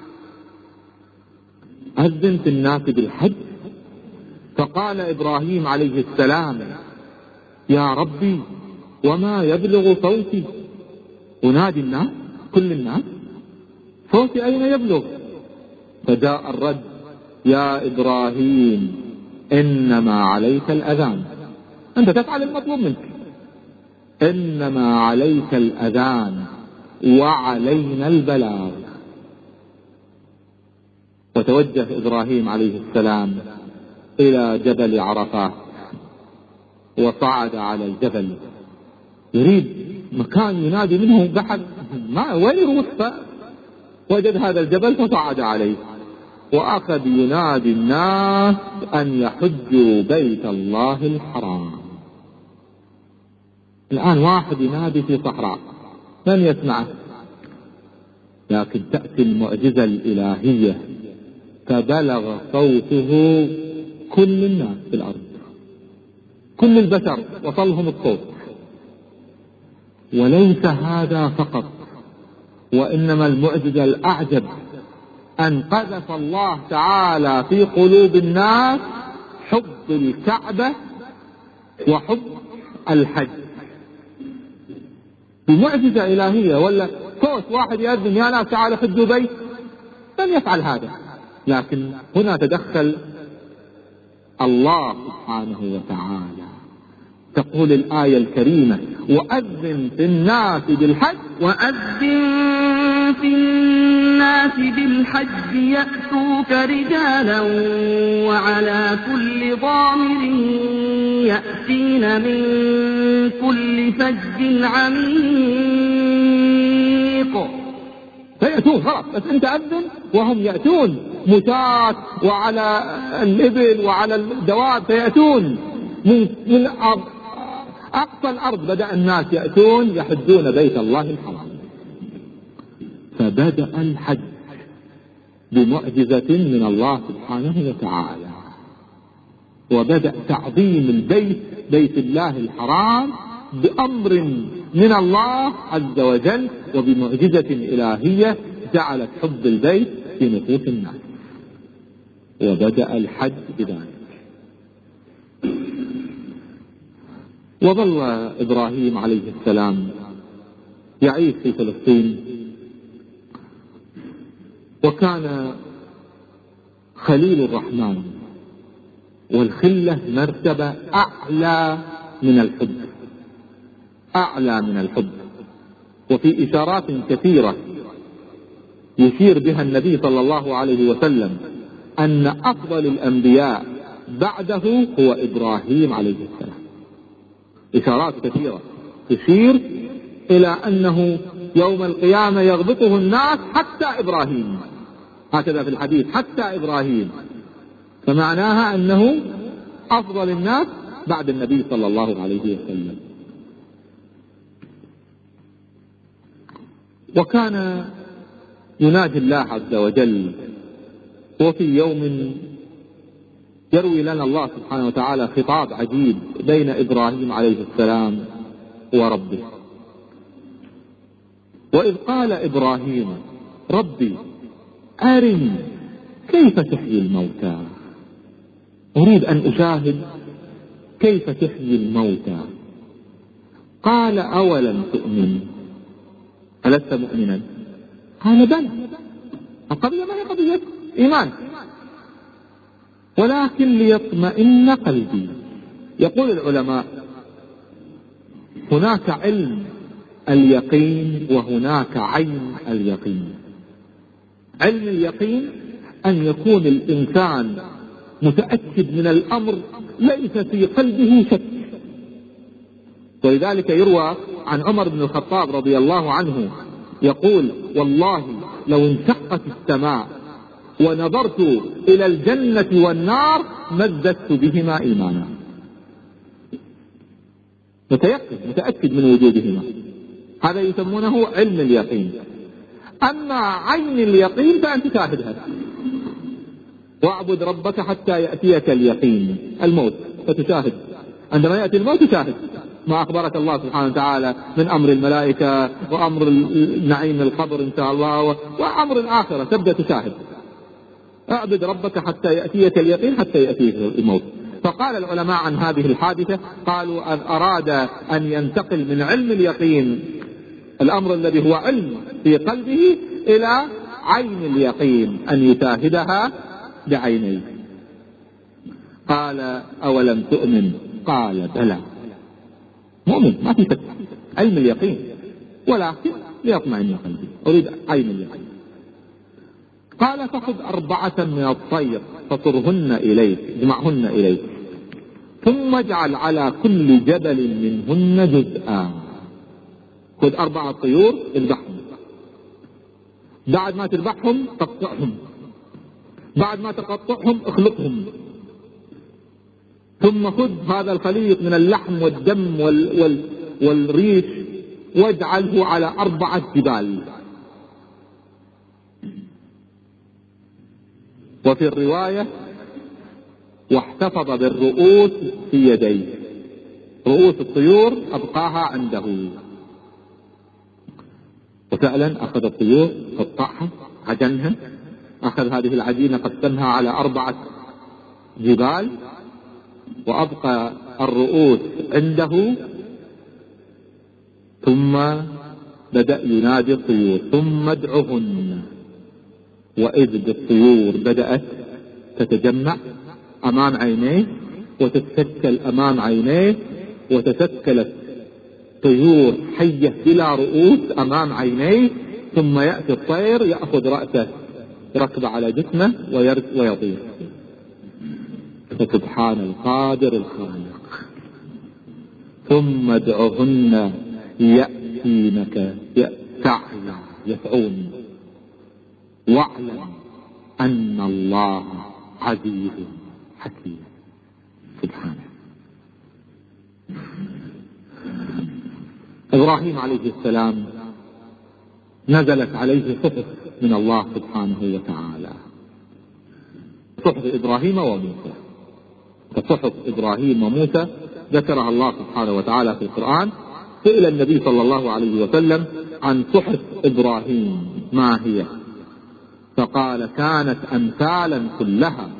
أذن في الناس بالحج. فقال إبراهيم عليه السلام: يا ربي وما يبلغ صوتي، أنادي الناس كل الناس، صوتي أين يبلغ؟ فجاء الرد: يا إبراهيم إنما عليك الأذان، أنت تفعل المطلوب منك، إنما عليك الأذان وعلينا البلاغ. وتوجه إبراهيم عليه السلام إلى جبل عرفات وصعد على الجبل، يريد مكان ينادي منه بحد ما وين يروح، وجد هذا الجبل فصعد عليه وأخذ ينادي الناس أن يحجوا بيت الله الحرام. الآن واحد ينادي في صحراء من يسمعه، لكن تأتي المعجزة الإلهية فبلغ صوته كل الناس في الأرض، كل البشر وصلهم الصوت. وليس هذا فقط، وإنما المعجزة الأعجب أن قذف الله تعالى في قلوب الناس حب الكعبة وحب الحج بمعجزة إلهية. ولا صوت واحد يأذن يا ناس تعالوا حجوا بيت، لن يفعل هذا. لكن هنا تدخل الله سبحانه وتعالى. تقول الآية الكريمة: وأذن في الناس بالحج، وأذن في الناس بالحج يأتوك رجالا وعلى كل ضامر يأتين من كل فج عميق. فيأتون خلاص، بس أنت أذن وهم يأتون متات وعلى الإبل وعلى الدواب، فيأتون من من أقصى الأرض. بدأ الناس يأتون يحجون بيت الله الحرام. فبدأ الحج بمعجزة من الله سبحانه وتعالى، وبدأ تعظيم البيت بيت الله الحرام بأمر من الله عز وجل وبمعجزة إلهية جعلت حب البيت في نفوس الناس. وبدأ الحج بذلك. وظل إبراهيم عليه السلام يعيش في فلسطين، وكان خليل الرحمن، والخلة مرتبة أعلى من الحب، أعلى من الحب. وفي إشارات كثيرة يشير بها النبي صلى الله عليه وسلم أن أفضل الأنبياء بعده هو إبراهيم عليه السلام. إشارات كثيرة تشير إلى أنه يوم القيامة يغبطه الناس حتى إبراهيم، هكذا في الحديث حتى إبراهيم، فمعناها أنه أفضل الناس بعد النبي صلى الله عليه وسلم. وكان يناجي الله عز وجل، وفي يوم يروي لنا الله سبحانه وتعالى خطاب عجيب بين إبراهيم عليه السلام وربه. وإذ قال إبراهيم ربي أرني كيف تحيي الموتى، أريد أن أشاهد كيف تحيي الموتى. قال أولم تؤمن، ألست مؤمنا؟ قال بلى. القضية ما هي قضية إيمان، ولكن ليطمئن قلبي. يقول العلماء هناك علم اليقين وهناك عين اليقين. علم اليقين أن يكون الإنسان متأكد من الأمر ليس في قلبه شك. ولذلك يروى عن عمر بن الخطاب رضي الله عنه يقول والله لو انشقت السماء ونظرت إلى الجنة والنار ما ازددت بهما إيمانا. متيقن متأكد من وجودهما، هذا يسمونه علم اليقين. أما عين اليقين فأنت تشاهدها. واعبد ربك حتى يأتيك اليقين، الموت، فتشاهد عندما يأتي الموت تشاهد ما أخبرك الله سبحانه وتعالى من أمر الملائكة وأمر النعيم القبر إن شاء الله وأمر الآخرة، تبدأ تشاهد. اعبد ربك حتى يأتيك اليقين حتى يأتيك الموت. فقال العلماء عن هذه الحادثة قالوا أن أراد أن ينتقل من علم اليقين الأمر الذي هو علم في قلبه إلى عين اليقين أن يشاهدها بعينيه. قال أولم تؤمن؟ قال بلى. مؤمن ما في شك، علم اليقين، ولكن ليطمئن قلبي، أريد عين اليقين. قال فخذ أربعة من الطير فصرهن إليك، اجمعهن إليك، ثم اجعل على كل جبل منهن جزءا. خذ أربعة طيور اذبحهم، بعد ما تذبحهم قطعهم، بعد ما تقطعهم اخلطهم، ثم خذ هذا الخليط من اللحم والدم وال وال والريش واجعله على أربعة جبال. وفي الرواية واحتفظ بالرؤوس في يديه، رؤوس الطيور أبقاها عنده. وفعلا أخذ الطيور قطعها عجنها، أخذ هذه العجينة قسمها على أربعة جبال وأبقى الرؤوس عنده. ثم بدأ ينادي الطيور ثم ادعهن، وإذ بالطيور بدأت تتجمع أمام عينيه وتتشكل أمام عينيه، وتشكلت طيور حية بلا رؤوس أمام عينيه. ثم يأتي الطير يأخذ رأسه ركب على جسمه ويطير. فسبحان القادر الخالق. ثم ادعهن يأتينك يأتعن يسعون، واعلم أن الله عزيز حكيم. سبحانه. إبراهيم عليه السلام نزلت عليه صحف من الله سبحانه وتعالى، صحف إبراهيم وموسى. فصحف إبراهيم وموسى ذكرها الله سبحانه وتعالى في القرآن. سئل النبي صلى الله عليه وسلم عن صحف إبراهيم ما هي، فقال كانت أمثالا كلها.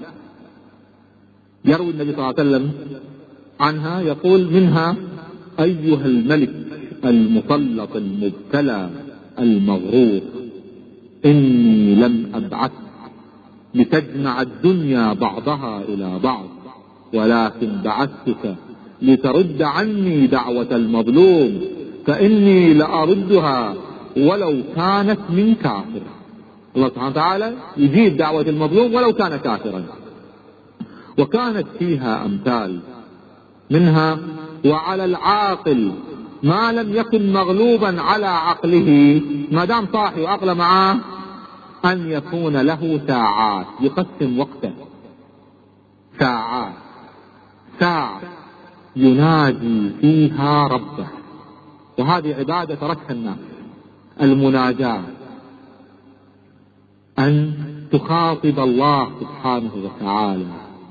يروي النبي صلى الله عليه وسلم عنها يقول منها أيها الملك المسلط المبتلى المغرور: إني لم أبعث لتجمع الدنيا بعضها إلى بعض، ولكن بعثتك لترد عني دعوة المظلوم، فإني لأردها ولو كانت من كافر. الله سبحانه وتعالى يجيب دعوة المظلوم ولو كان كافرا. وكانت فيها أمثال، منها: وعلى العاقل ما لم يكن مغلوبا على عقله، ما دام صاحي وعقله معاه، أن يكون له ساعات يقسم وقته، ساعات ساعة يناجي فيها ربه. وهذه عبادة تركها الناس، المناجاة، أن تخاطب الله سبحانه وتعالى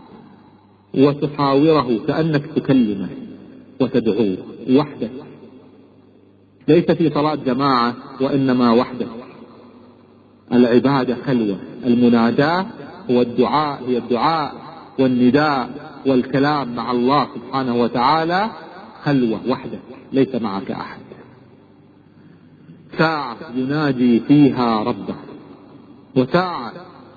وتحاوره كأنك تكلمه وتدعوه وحدك، ليس في صلاة جماعة وإنما وحدك. العبادة خلوة، المناجاة هو الدعاء، هي الدعاء والنداء والكلام مع الله سبحانه وتعالى خلوة وحدك، ليس معك أحد. ساعة يناجي فيها ربه، وساعة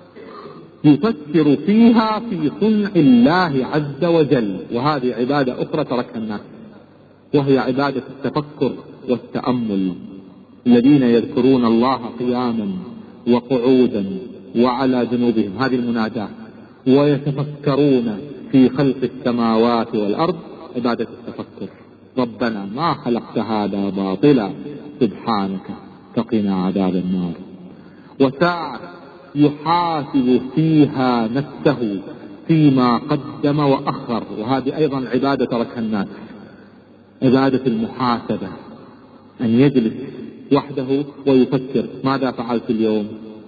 يفكر فيها في صنع الله عز وجل، وهذه عبادة أخرى تركها الناس، وهي عبادة التفكر والتأمل. الذين يذكرون الله قياما وقعودا وعلى جنوبهم، هذه المناجاة، ويتفكرون في خلق السماوات والأرض، عبادة التفكر. ربنا ما خلقت هذا باطلا سبحانك فقنا عذاب النار. وساعة يحاسب فيها نفسه فيما قدم وأخر، وهذه أيضا عبادة تركها الناس، عبادة المحاسبة، أن يجلس وحده ويفكر: ماذا فعلت اليوم؟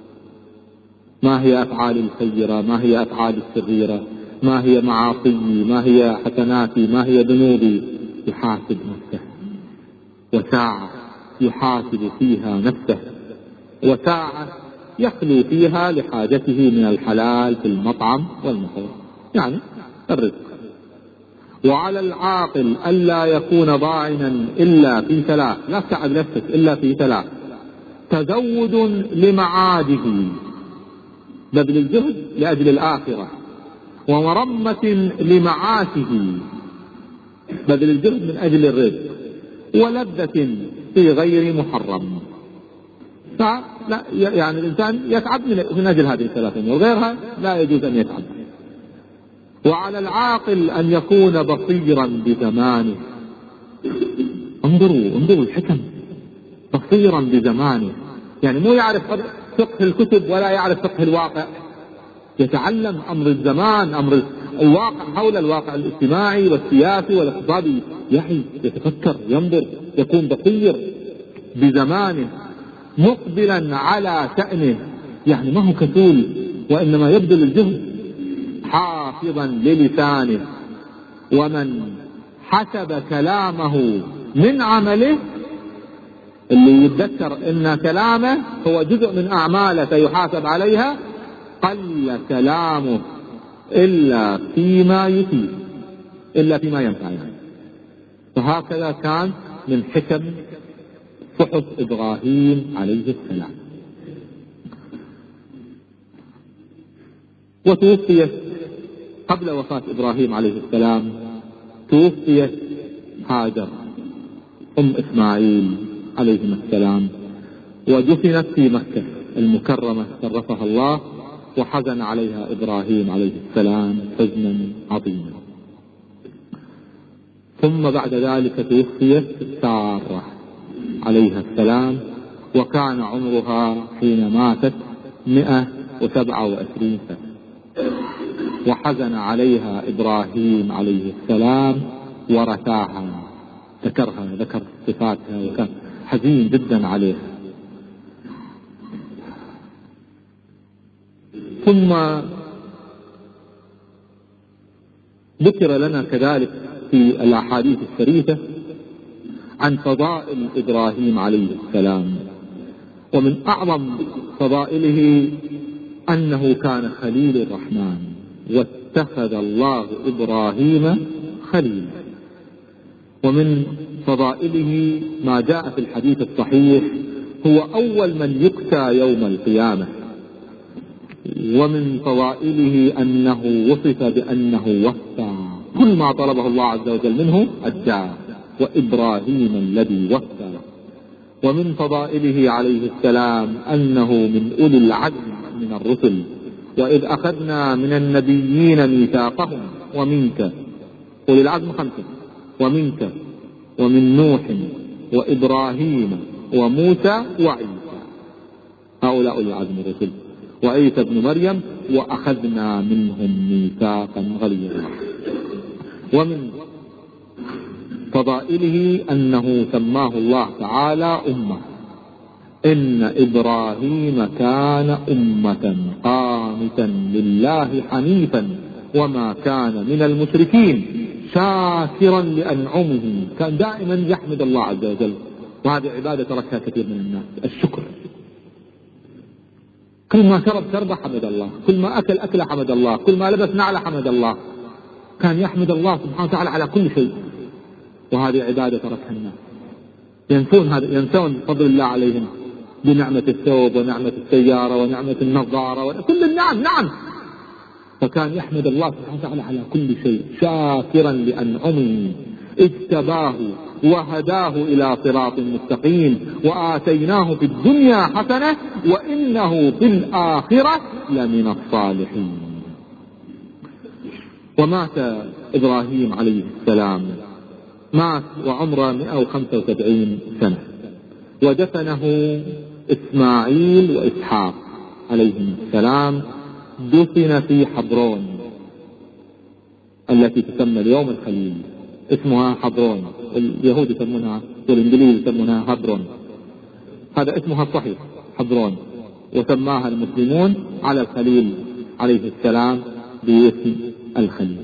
ما هي أفعالي الخيرة؟ ما هي أفعالي الشريرة؟ ما هي معاصيي؟ ما هي حسناتي؟ ما هي ذنوبي؟ يحاسب نفسه. وساعة يحاسب فيها نفسه، وساعة يخلو فيها لحاجته من الحلال في المطعم والمشروب، يعني الرزق. وعلى العاقل ألا يكون ضاعنا إلا في ثلاث، لا تتعب نفسك إلا في ثلاث: تزود لمعاده، بذل الجهد لأجل الآخرة، ومرمة لمعاشه، بذل الجهد من أجل الرزق، ولذة في غير محرم. فلا يعني الإنسان يتعب من أجل هذه الثلاثة، وغيرها لا يجوز أن يتعب. وعلى العاقل أن يكون بصيرا بزمانه، انظروا انظروا الحكم، بصيرا بزمانه، يعني مو يعرف فقه الكتب ولا يعرف فقه الواقع، يتعلم أمر الزمان، أمر الواقع، حول الواقع الاجتماعي والسياسي والاقتصادي، يحي يتفكر ينظر، يكون بصير بزمانه، مقبلا على شأنه، يعني ما هو كسول وإنما يبذل الجهد، حافظا للسانه. ومن حسب كلامه من عمله، اللي يتذكر ان كلامه هو جزء من اعماله سيحاسب عليها، قل كلامه الا فيما يفيد، الا فيما ينفع يعني. فهكذا كان من حكم صحف ابراهيم عليه السلام. وتوفيت قبل وفاة إبراهيم عليه السلام، توفيت هاجر أم إسماعيل عليهما السلام، ودفنت في مكة المكرمة شرفها الله، وحزن عليها إبراهيم عليه السلام حزنا عظيما. ثم بعد ذلك توفيت سارة عليها السلام، وكان عمرها حين ماتت مئة وسبعة وعشرين سنة، وحزن عليها إبراهيم عليه السلام ورثاها، ذكرها ذكر صفاتها، وكان حزين جدا عليها. ثم ذكر لنا كذلك في الأحاديث الشريفة عن فضائل إبراهيم عليه السلام، ومن أعظم فضائله أنه كان خليل الرحمن، واتخذ الله إبراهيم خليلا. ومن فضائله ما جاء في الحديث الصحيح: هو أول من يكسى يوم القيامة. ومن فضائله أنه وصف بأنه وفى، كل ما طلبه الله عز وجل منه أداه، وإبراهيم الذي وفى. ومن فضائله عليه السلام أنه من أولي العزم من الرسل: وإذ أخذنا من النبيين ميثاقهم ومنك، أولي العزم خمسة، ومنك ومن نوح وإبراهيم وموسى وعيسى، هؤلاء أولي العزم الرسل، وعيسى بن مريم وأخذنا منهم ميثاقا غليظا. ومن فضائله أنه سماه الله تعالى أمة: إن إبراهيم كان أمة قانتا لله حنيفا وما كان من المشركين شاكرا لأنعمه، كان دائما يحمد الله عز وجل، وهذه عبادة تركها كثير من الناس، الشكر. كل ما شرب شربة حمد الله، كل ما أكل أكل حمد الله، كل ما لبس نعل حمد الله، كان يحمد الله سبحانه وتعالى على كل شيء، وهذه عبادة تركها الناس. ينسون هذا، ينسون فضل الله عليهم بنعمة الثوب ونعمة السيارة ونعمة النظارة وكل النعم. نعم، فكان يحمد الله سبحانه وتعالى على كل شيء، شاكرا لأنعمه، اجتباه وهداه إلى صراط مستقيم، وآتيناه في الدنيا حسنة وإنه في الآخرة لمن الصالحين. ومات إبراهيم عليه السلام، مات وعمره مئة وخمسة وسبعين سنة، ودفنه إسماعيل وإسحاق عليهم السلام، دفن في حبرون التي تسمى اليوم الخليل، اسمها حبرون، اليهود يسمونها والإنجليز يسمونها هبرون، هذا اسمها الصحيح حبرون، وسماها المسلمون على الخليل عليه السلام باسم الخليل.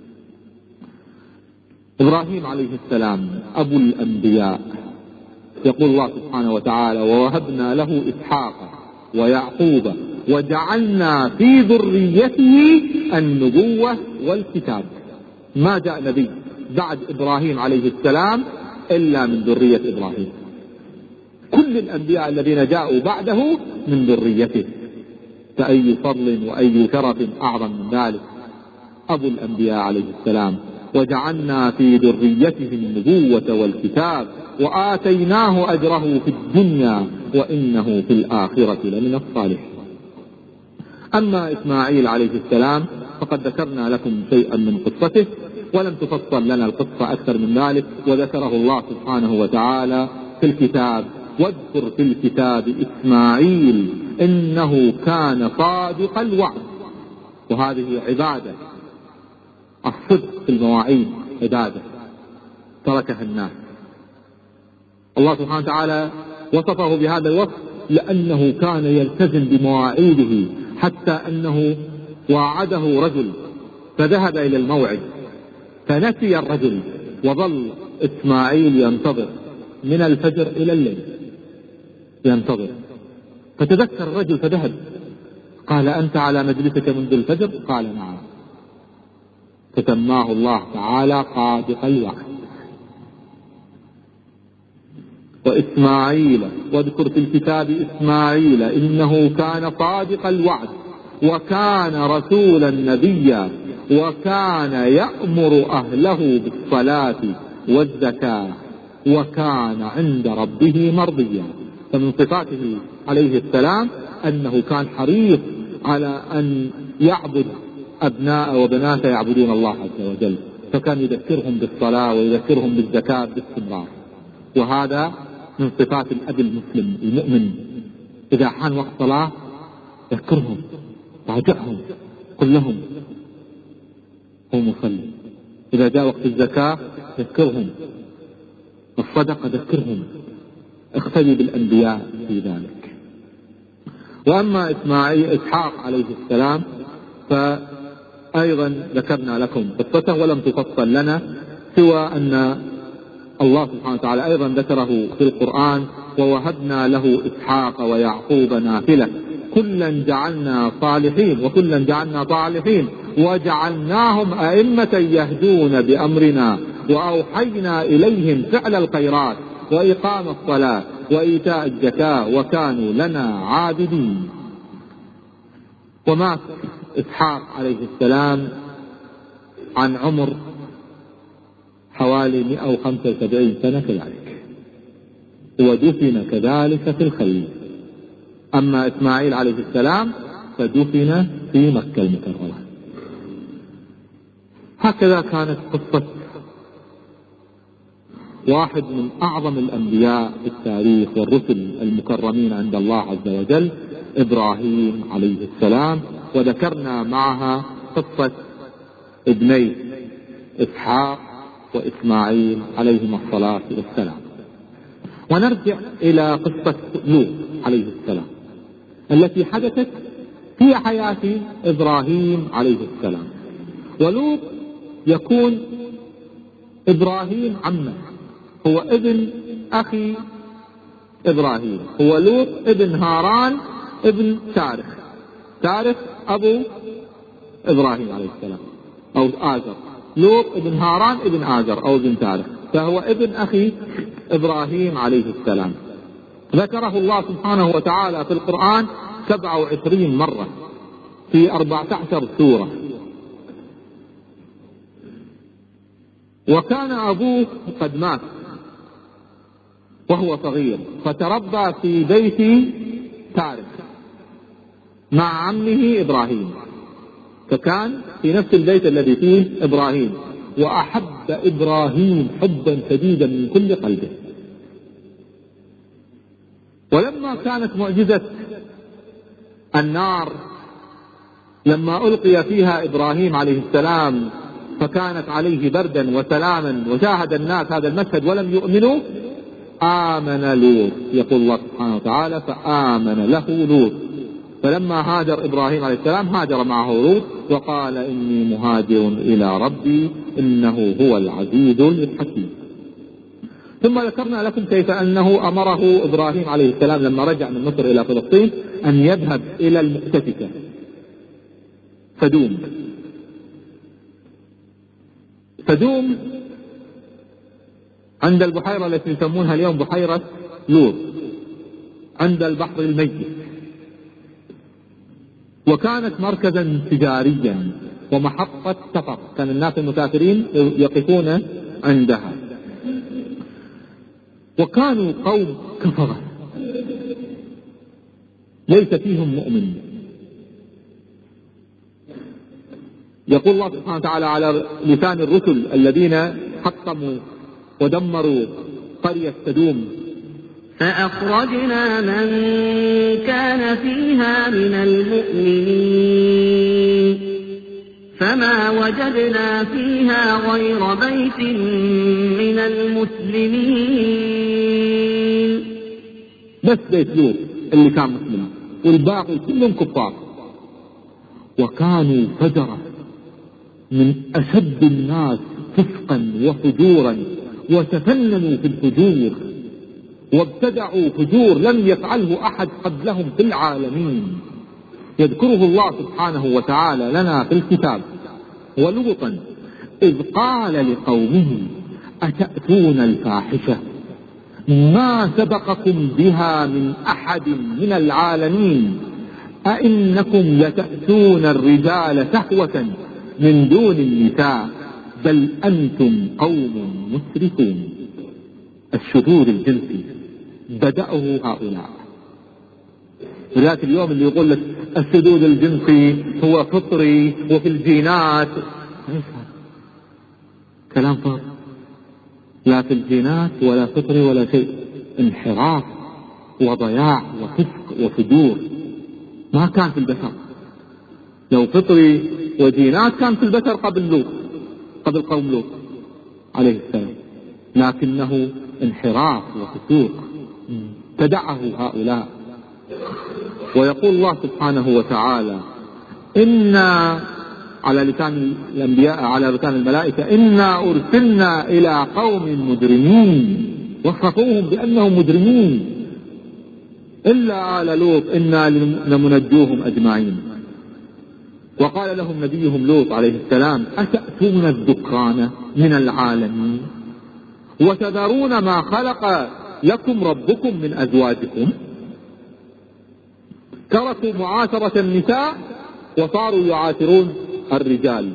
إبراهيم عليه السلام أبو الأنبياء، يقول الله سبحانه وتعالى: ووهبنا له إسحاق ويعقوب وجعلنا في ذريته النبوة والكتاب. ما جاء نبي بعد إبراهيم عليه السلام إلا من ذرية إبراهيم، كل الأنبياء الذين جاءوا بعده من ذريته، فأي فضل وأي شرف أعظم من ذلك. أبو الأنبياء عليه السلام: وجعلنا في ذريته النبوة والكتاب وآتيناه أجره في الدنيا وإنه في الآخرة لمن الصالحين. أما إسماعيل عليه السلام فقد ذكرنا لكم شيئا من قصته، ولم تفصل لنا القصة أكثر من ذلك، وذكره الله سبحانه وتعالى في الكتاب: واذكر في الكتاب إسماعيل إنه كان صادق الوعد. وهذه عبادة، الصدق في المواعيد عبادة تركها الناس. الله سبحانه وتعالى وصفه بهذا الوصف لأنه كان يلتزم بمواعيده، حتى أنه وعده رجل فذهب إلى الموعد فنسي الرجل، وظل إسماعيل ينتظر من الفجر إلى الليل ينتظر، فتذكر الرجل فذهب، قال: أنت على مجلسك منذ الفجر؟ قال: نعم. فسماه الله تعالى صادق الوعد. وإسماعيل، واذكر في الكتاب إسماعيل إنه كان صادق الوعد وكان رسولا نبيا وكان يأمر أهله بالصلاة والزكاة وكان عند ربه مرضيا. فمن صفاته عليه السلام أنه كان حريص على أن يعبد أبناء وبنات يعبدون الله عز وجل، فكان يذكرهم بالصلاة ويذكرهم بالزكاة باستمرار. وهذا من صفات الأب المسلم المؤمن، إذا حان وقت صلاة يذكرهم، راجعهم، قل لهم هو مصلي. إذا جاء وقت الزكاة يذكرهم، الصدقة ذكرهم، اقتدي بالأنبياء في ذلك. وأما إسماعيل إسحاق عليه السلام فأيضا ذكرنا لكم قصته ولم تفصل لنا، سوى أن الله سبحانه وتعالى أيضا ذكره في القرآن: ووهبنا له إسحاق ويعقوب نافلة كلا جعلنا صالحين وكلا جعلنا صالحين وجعلناهم أئمة يهدون بأمرنا وأوحينا إليهم فعل الخيرات وإقام الصلاة وإيتاء الزكاة وكانوا لنا عابدين. ومات إسحاق عليه السلام عن عمر حوالي مئة وخمسة وسبعين سنة كذلك، ودفن كذلك في الخليل. أما إسماعيل عليه السلام فدفن في مكة المكرمة. هكذا كانت قصة واحد من أعظم الأنبياء في التاريخ والرسل المكرمين عند الله عز وجل، إبراهيم عليه السلام. وذكرنا معها قصة ابني إسحاق وإسماعيل عليهما الصلاة والسلام. ونرجع إلى قصة لوط عليه السلام التي حدثت في حياة إبراهيم عليه السلام. ولوط يكون إبراهيم عمه، هو ابن أخي إبراهيم، هو لوط ابن هاران ابن تارخ، تارخ أبو إبراهيم عليه السلام أو آزر. لوط ابن هاران ابن آزر أو ابن تارخ، فهو ابن أخي إبراهيم عليه السلام. ذكره الله سبحانه وتعالى في القرآن سبعة وعشرين مرة في أربعة عشر سورة. وكان أبوه قد مات وهو صغير، فتربى في بيت تارخ مع عمه إبراهيم، فكان في نفس البيت الذي فيه إبراهيم. وأحب إبراهيم حبا شديدا من كل قلبه. ولما كانت معجزة النار لما ألقي فيها إبراهيم عليه السلام فكانت عليه بردا وسلاما وشاهد الناس هذا المشهد ولم يؤمنوا، آمن لوط. يقول الله سبحانه وتعالى فآمن له لوط. فلما هاجر إبراهيم عليه السلام هاجر معه لوط وقال إني مهاجر إلى ربي إنه هو العزيز الحكيم. ثم ذكرنا لكم كيف أنه أمره إبراهيم عليه السلام لما رجع من مصر إلى فلسطين أن يذهب إلى المؤتفكة سدوم. سدوم عند البحيرة التي يسمونها اليوم بحيرة لوط عند البحر الميت، وكانت مركزا تجاريا ومحطة سفر، كان الناس المسافرين يقفون عندها. وكانوا قوم كفرة ليس فيهم مؤمن. يقول الله سبحانه وتعالى على لسان الرسل الذين حطموا ودمروا قرية سدوم: فأخرجنا من كان فيها من المؤمنين فما وجدنا فيها غير بيت من المسلمين. بس بيت لوط اللي كان مسلم والباقي كلهم كفار. وكانوا فجرة من أشد الناس فسقا وفجورا، وتفننوا في الفجور وابتدعوا فجور لم يفعله أحد قبلهم في العالمين. يذكره الله سبحانه وتعالى لنا في الكتاب: ولوطا إذ قال لقومه أتأتون الفاحشة ما سبقكم بها من أحد من العالمين أئنكم لتأتون الرجال شهوة من دون النساء بل أنتم قوم مسرفون. الشذوذ الجنسي بدأه هؤلاء. ولذلك اليوم اللي يقول لك الشذوذ الجنسي هو فطري وفي الجينات، كلام فاضي، لا في الجينات ولا فطري ولا شيء. انحراف وضياع وفسق وفجور ما كان في البشر. لو فطري وجينات كان في البشر قبل لوط، قبل قوم لوط عليه السلام، لكنه انحراف وفسوق ابتدعه هؤلاء. ويقول الله سبحانه وتعالى: إنا على لسان الأنبياء على لسان الملائكة إنا أرسلنا إلى قوم مجرمين، وصفوهم بأنهم مجرمين إلا آل لوط إنا لمنجوهم أجمعين. وقال لهم نبيهم لوط عليه السلام: أتأتون الذكران من العالمين وتذرون ما خلق لكم ربكم من أزواجكم. تركوا معاشرة النساء وصاروا يعاشرون الرجال.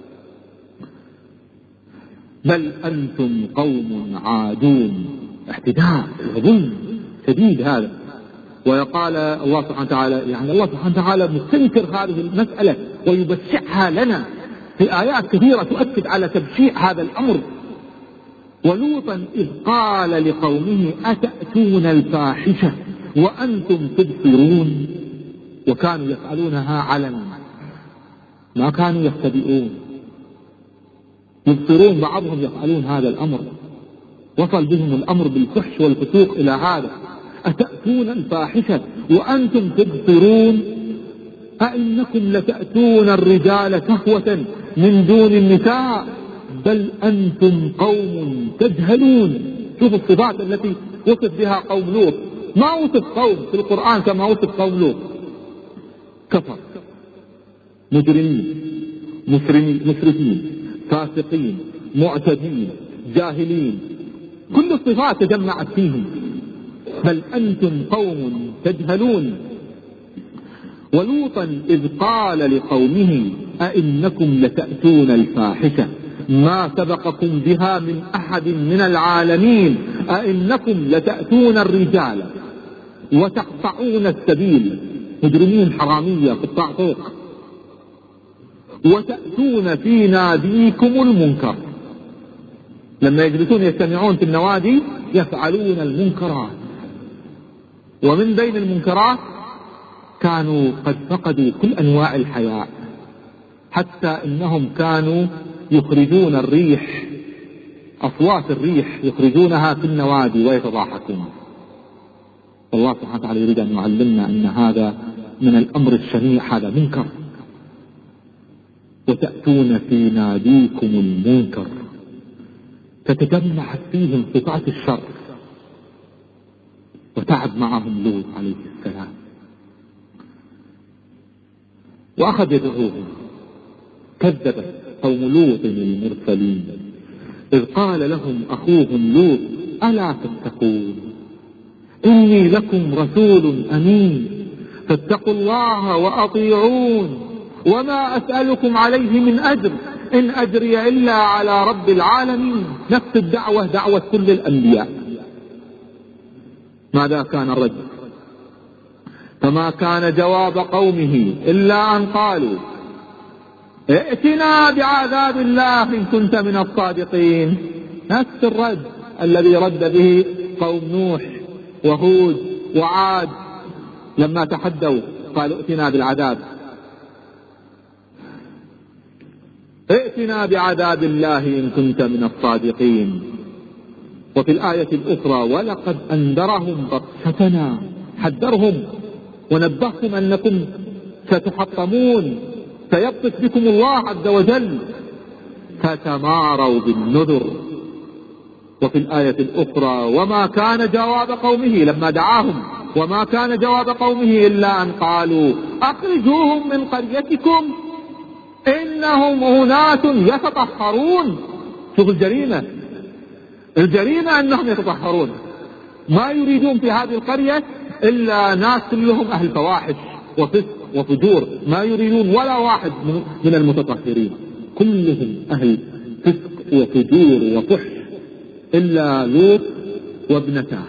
بل أنتم قوم عادون. احتداء وظلم شديد هذا. وقال الله سبحانه وتعالى، يعني الله سبحانه وتعالى مستنكر هذه المسألة ويبشعها لنا في آيات كثيرة تؤكد على تبشيع هذا الأمر. ولوطا إذ قال لقومه: أتأتون الفاحشة وأنتم تبصرون. وكانوا يفعلونها علنا، ما كانوا يختبئون، يبصرون بعضهم يفعلون هذا الأمر. وصل بهم الأمر بالفحش والفسوق إلى هذا. أتأتون الفاحشة وأنتم تبصرون أئنكم لتأتون الرجال كهوة من دون النساء بل أنتم قوم تجهلون. شوف الصفات التي وصف بها قوم لوط. ما وصف قوم في القرآن كما وصف قوم لوط: كفر، مجرمين، مسرفين، فاسقين، معتدين، جاهلين. كل الصفات تجمعت فيهم. بل أنتم قوم تجهلون. ولوطا إذ قال لقومه: أئنكم لتأتون الفاحشة ما سبقكم بها من أحد من العالمين أئنكم لتأتون الرجال وتقطعون السبيل. مجرمين، حرامية، قطاع طرق. وتأتون في ناديكم المنكر. لما يجلسون يجتمعون في النوادي يفعلون المنكرات. ومن بين المنكرات كانوا قد فقدوا كل أنواع الحياء، حتى إنهم كانوا يخرجون الريح، أصوات الريح يخرجونها في النوادي ويتضاحكون. والله سبحانه وتعالى يريد أن يعلمنا أن هذا من الأمر الشنيع، هذا منكر. وتأتون في ناديكم المنكر. تتجمع فيهم صفات الشر. وتعب معهم لوط عليه السلام وأخذ يدعوهم. كذبت قوم لوط المرسلين إذ قال لهم أخوهم لوط: ألا تتقون إني لكم رسول أمين فاتقوا الله وأطيعون وما أسألكم عليه من أجر إن أجري إلا على رب العالمين. نفس الدعوة دعوة كل الأنبياء. ماذا كان الرد؟ فما كان جواب قومه إلا أن قالوا: ائتنا بعذاب الله إن كنت من الصادقين. نفس الرد الذي رد به قوم نوح وهود وعاد لما تحدوا قالوا: ائتنا بالعذاب، ائتنا بعذاب الله إن كنت من الصادقين. وفي الآية الأخرى: ولقد أنذرهم بطشتنا، حذرهم ونبههم أنكم ستحطمون، سيبطش بكم الله عز وجل، فتماروا بالنذر. وفي الآية الأخرى: وما كان جواب قومه، لما دعاهم وما كان جواب قومه إلا أن قالوا: أخرجوهم من قريتكم إنهم أناس يتطهرون. شوف الجريمة، الجريمة أنهم يتطهرون. ما يريدون في هذه القرية إلا ناس كلهم أهل فواحش وفسق وفجور، ما يريدون ولا واحد من المتطهرين، كلهم أهل فسق وفجور وفحش إلا لوط وابنته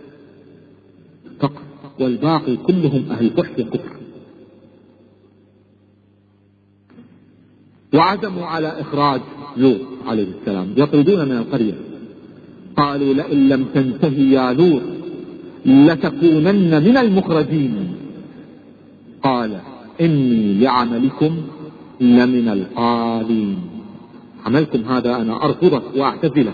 فقط، والباقي كلهم أهل فحش وكفر. وعزموا على إخراج لوط عليه السلام، يطردون من القرية. قالوا: لئن لم تنتهي يا لوط لتكونن من المخرجين. قال: إني لعملكم لمن القالين. عملكم هذا أنا أرفضه وأعتزله.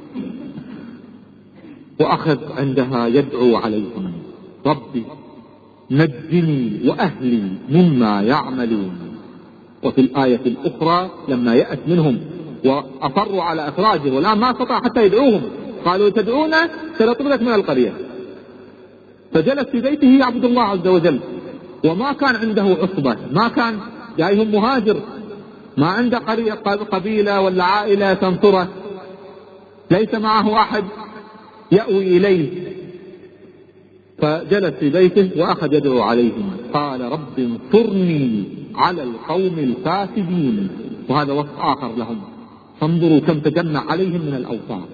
وأخذ عندها يدعو عليهم: ربي نجني وأهلي مما يعملون. وفي الآية الأخرى لما يأت منهم وأصروا على إخراجه ولا ما استطاع حتى يدعوهم، قالوا: تدعونا سنطردك من القرية. فجلس في بيته يعبد الله عز وجل، وما كان عنده عصبة، ما كان جايهم مهاجر ما عنده قبيلة ولا عائلة تنصره، ليس معه أحد يأوي إليه، فجلس في بيته وأخذ يدعو عليهم، قال رب انصرني على القوم الفاسدين. وهذا وصف آخر لهم، فانظروا كم تجمع عليهم من الأوصاف.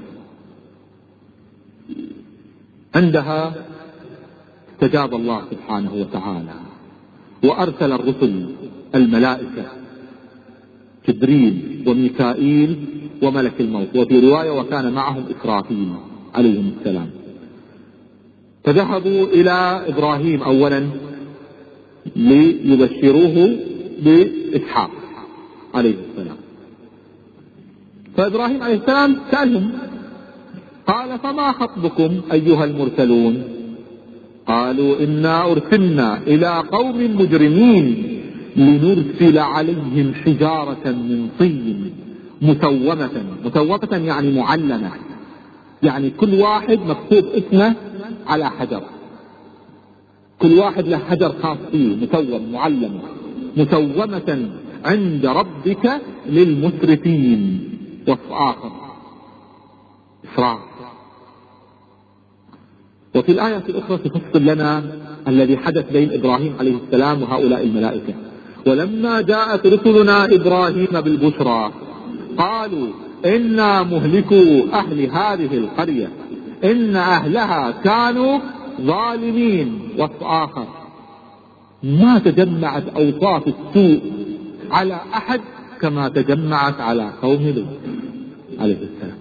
عندها استجاب الله سبحانه وتعالى وأرسل الرسل الملائكة جبريل وميكائيل وملك الموت، وفي رواية وكان معهم إسرافيل عليهم السلام. فذهبوا إلى إبراهيم أولا ليبشروه بإسحاق عليه السلام. فإبراهيم عليه السلام سألهم قال فما خطبكم أيها المرسلون؟ قالوا إنا أرسلنا إلى قوم مجرمين لنرسل عليهم حجارة من طين مسومة. مسومة يعني معلمة، يعني كل واحد مكتوب اسمه على حجر، كل واحد له حجر خاص فيه مسوم معلم، مسومة عند ربك للمسرفين. وصف آخر إسراف. وفي الآية الأخرى تفصل لنا الذي حدث بين إبراهيم عليه السلام وهؤلاء الملائكة. ولما جاءت رسلنا إبراهيم بالبشرى قالوا إنا مهلكو أهل هذه القرية إن أهلها كانوا ظالمين. وصف آخر، ما تجمعت أوصاف السوء على أحد كما تجمعت على قوم لوط عليه السلام.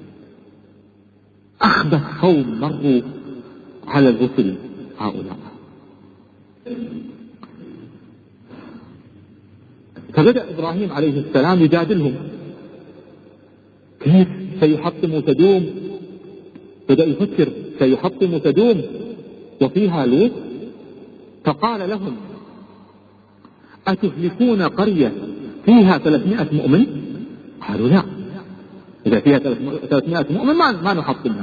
أخبث قوم مروا على الرسل هؤلاء. فبدأ إبراهيم عليه السلام يجادلهم، كيف سيحطم سدوم؟ بدأ يفكر سيحطم سدوم وفيها لوط. فقال لهم أتهلكون قرية فيها ثلاثمائة مؤمن؟ قالوا لا، إذا فيها ثلاثمائة مؤمن ما, ما نحطمها.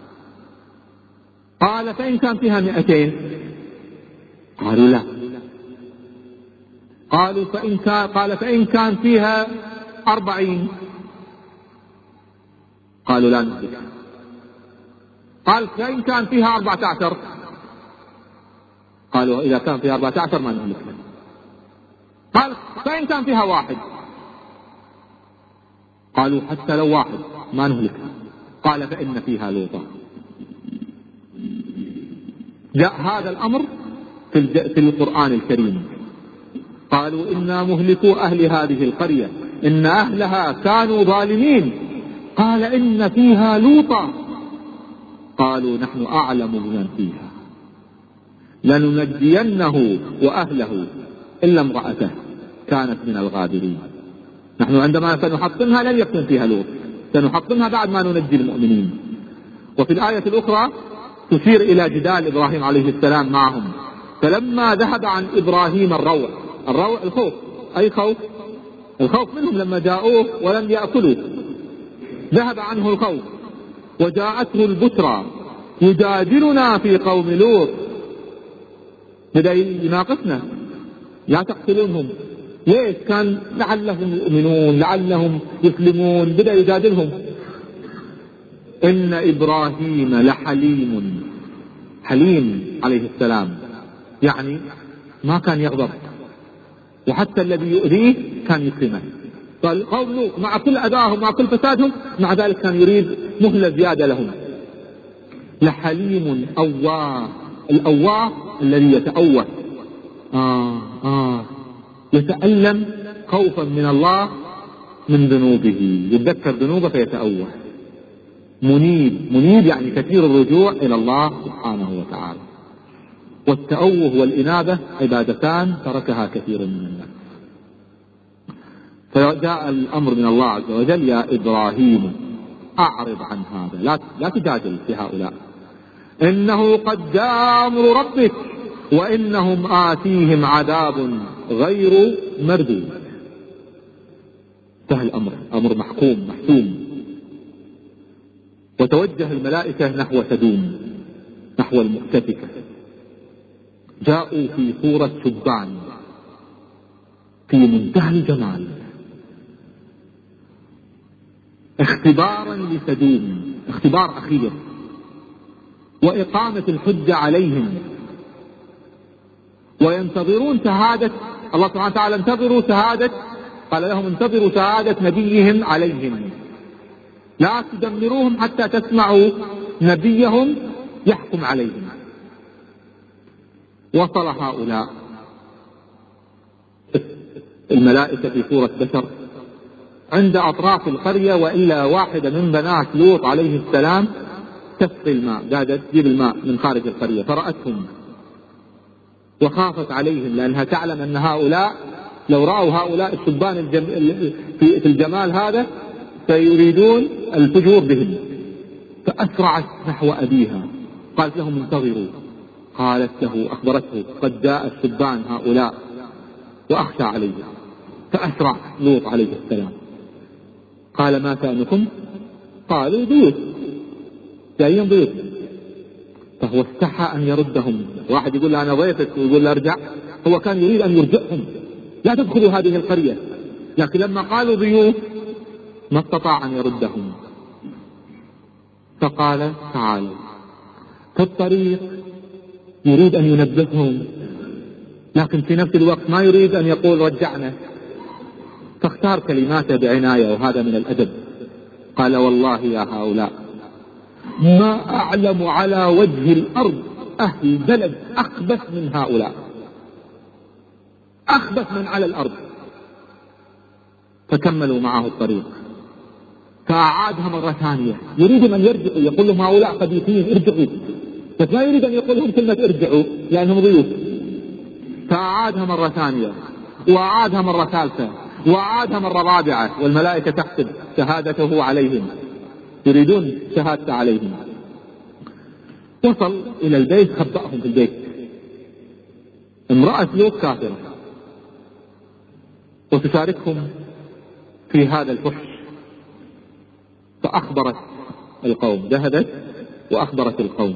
قال فإن كان فيها مئتين؟ قالوا لا. قالوا فإن كان قال فإن كان فيها أربعين؟ قالوا لا نهلك. قال فإن كان فيها أربعة عشر؟ قالوا إذا كان فيها أربعة عشر ما نهلك. قال فإن كان فيها واحد؟ قالوا حتى لو واحد ما نهلك. قال فإن فيها لوطا. جاء هذا الأمر في, في القرآن الكريم. قالوا إنا مهلكو أهل هذه القرية إن أهلها كانوا ظالمين. قال إن فيها لوطا. قالوا نحن أعلم بمن فيها لننجينه وأهله إلا امرأته كانت من الغابرين. نحن عندما سنحطمها لن يكون فيها لوط، سنحطمها بعد ما ننجي المؤمنين. وفي الآية الأخرى تشير إلى جدال إبراهيم عليه السلام معهم. فلما ذهب عن إبراهيم الروع، الروع الخوف، أي خوف؟ الخوف منهم لما جاءوه ولم يأكلوا، ذهب عنه الخوف وجاءته البشرى يجادلنا في قوم لوط. بدأ يناقشنا، لا تقتلونهم ليش؟ كان لعلهم يؤمنون لعلهم يسلمون. بدأ يجادلهم. إن إبراهيم لحليم، حليم عليه السلام يعني ما كان يغضب، وحتى الذي يؤذيه كان يكرمه. فالقوم لوط مع كل أذاهم مع كل فسادهم مع ذلك كان يريد مهلة زيادة لهم. لحليم أواه، الأواه الذي يتأوه، آه آه يتألم خوفا من الله من ذنوبه، يتذكر ذنوبه فيتأوه. منيب، منيب يعني كثير الرجوع إلى الله سبحانه وتعالى. والتأوه والإنابة عبادتان تركها كثير من الناس. فجاء الأمر من الله عز وجل يا إبراهيم أعرض عن هذا، لا, لا تجادل في هؤلاء، إنه قد جاء أمر ربك وإنهم آتيهم عذاب غير مردود. انتهى الأمر، أمر محكوم محسوم. وتوجه الملائكة نحو سدوم، نحو المؤتفكة. جاءوا في صورة شبان في منتهى الجمال، اختبارا لسدوم، اختبار أخير، وإقامة الحجة عليهم، وينتظرون شهادة الله سبحانه وتعالى. انتظروا شهادة، قال لهم انتظروا شهادة نبيهم عليهم، لا تدمروهم حتى تسمعوا نبيهم يحكم عليهم. وصل هؤلاء الملائكة في صورة بشر عند أطراف القرية، وإلا واحدة من بنات لوط عليه السلام تسقي الماء، قاعدة تجيب الماء من خارج القرية، فرأتهم وخافت عليهم، لأنها تعلم أن هؤلاء لو رأوا هؤلاء الشبان الجم... في الجمال هذا سيريدون الفجور بهم، فأسرعت نحو أبيها، قالت لهم انتظروا. قالت له، أخبرته قد جاء الشبان هؤلاء وأخشى عليهم، فأسرع لوط عليه السلام. قال ما شأنكم؟ قالوا ضيوف، جايين ضيوف. فهو استحى أن يردهم، واحد يقول له أنا ضيفك ويقول له ارجع، هو كان يريد أن يرجعهم، لا تدخلوا هذه القرية، لكن لما قالوا ضيوف ما استطاع أن يردهم، فقال تعالوا. في الطريق يريد أن ينبههم، لكن في نفس الوقت ما يريد أن يقول رجعنا، فاختار كلماته بعناية، وهذا من الأدب. قال والله يا هؤلاء ما أعلم على وجه الأرض أهل بلد أخبث من هؤلاء، أخبث من على الأرض. فكملوا معه الطريق، فأعادها مرة ثانية، يريد أن يرجعوا، يقول لهم هؤلاء خبيثين ارجعوا، بس ما يريد أن يقول لهم كلمة ارجعوا لأنهم ضيوف. فأعادها مرة ثانية، وأعادها مرة ثالثة، وأعادها مرة رابعة، والملائكة تحسب شهادته عليهم، يريدون شهادته عليهم. وصل إلى البيت، خبأهم في البيت. امرأة لوط كافرة وتشاركهم في هذا الفحش، فأخبرت القوم، ذهبت وأخبرت القوم،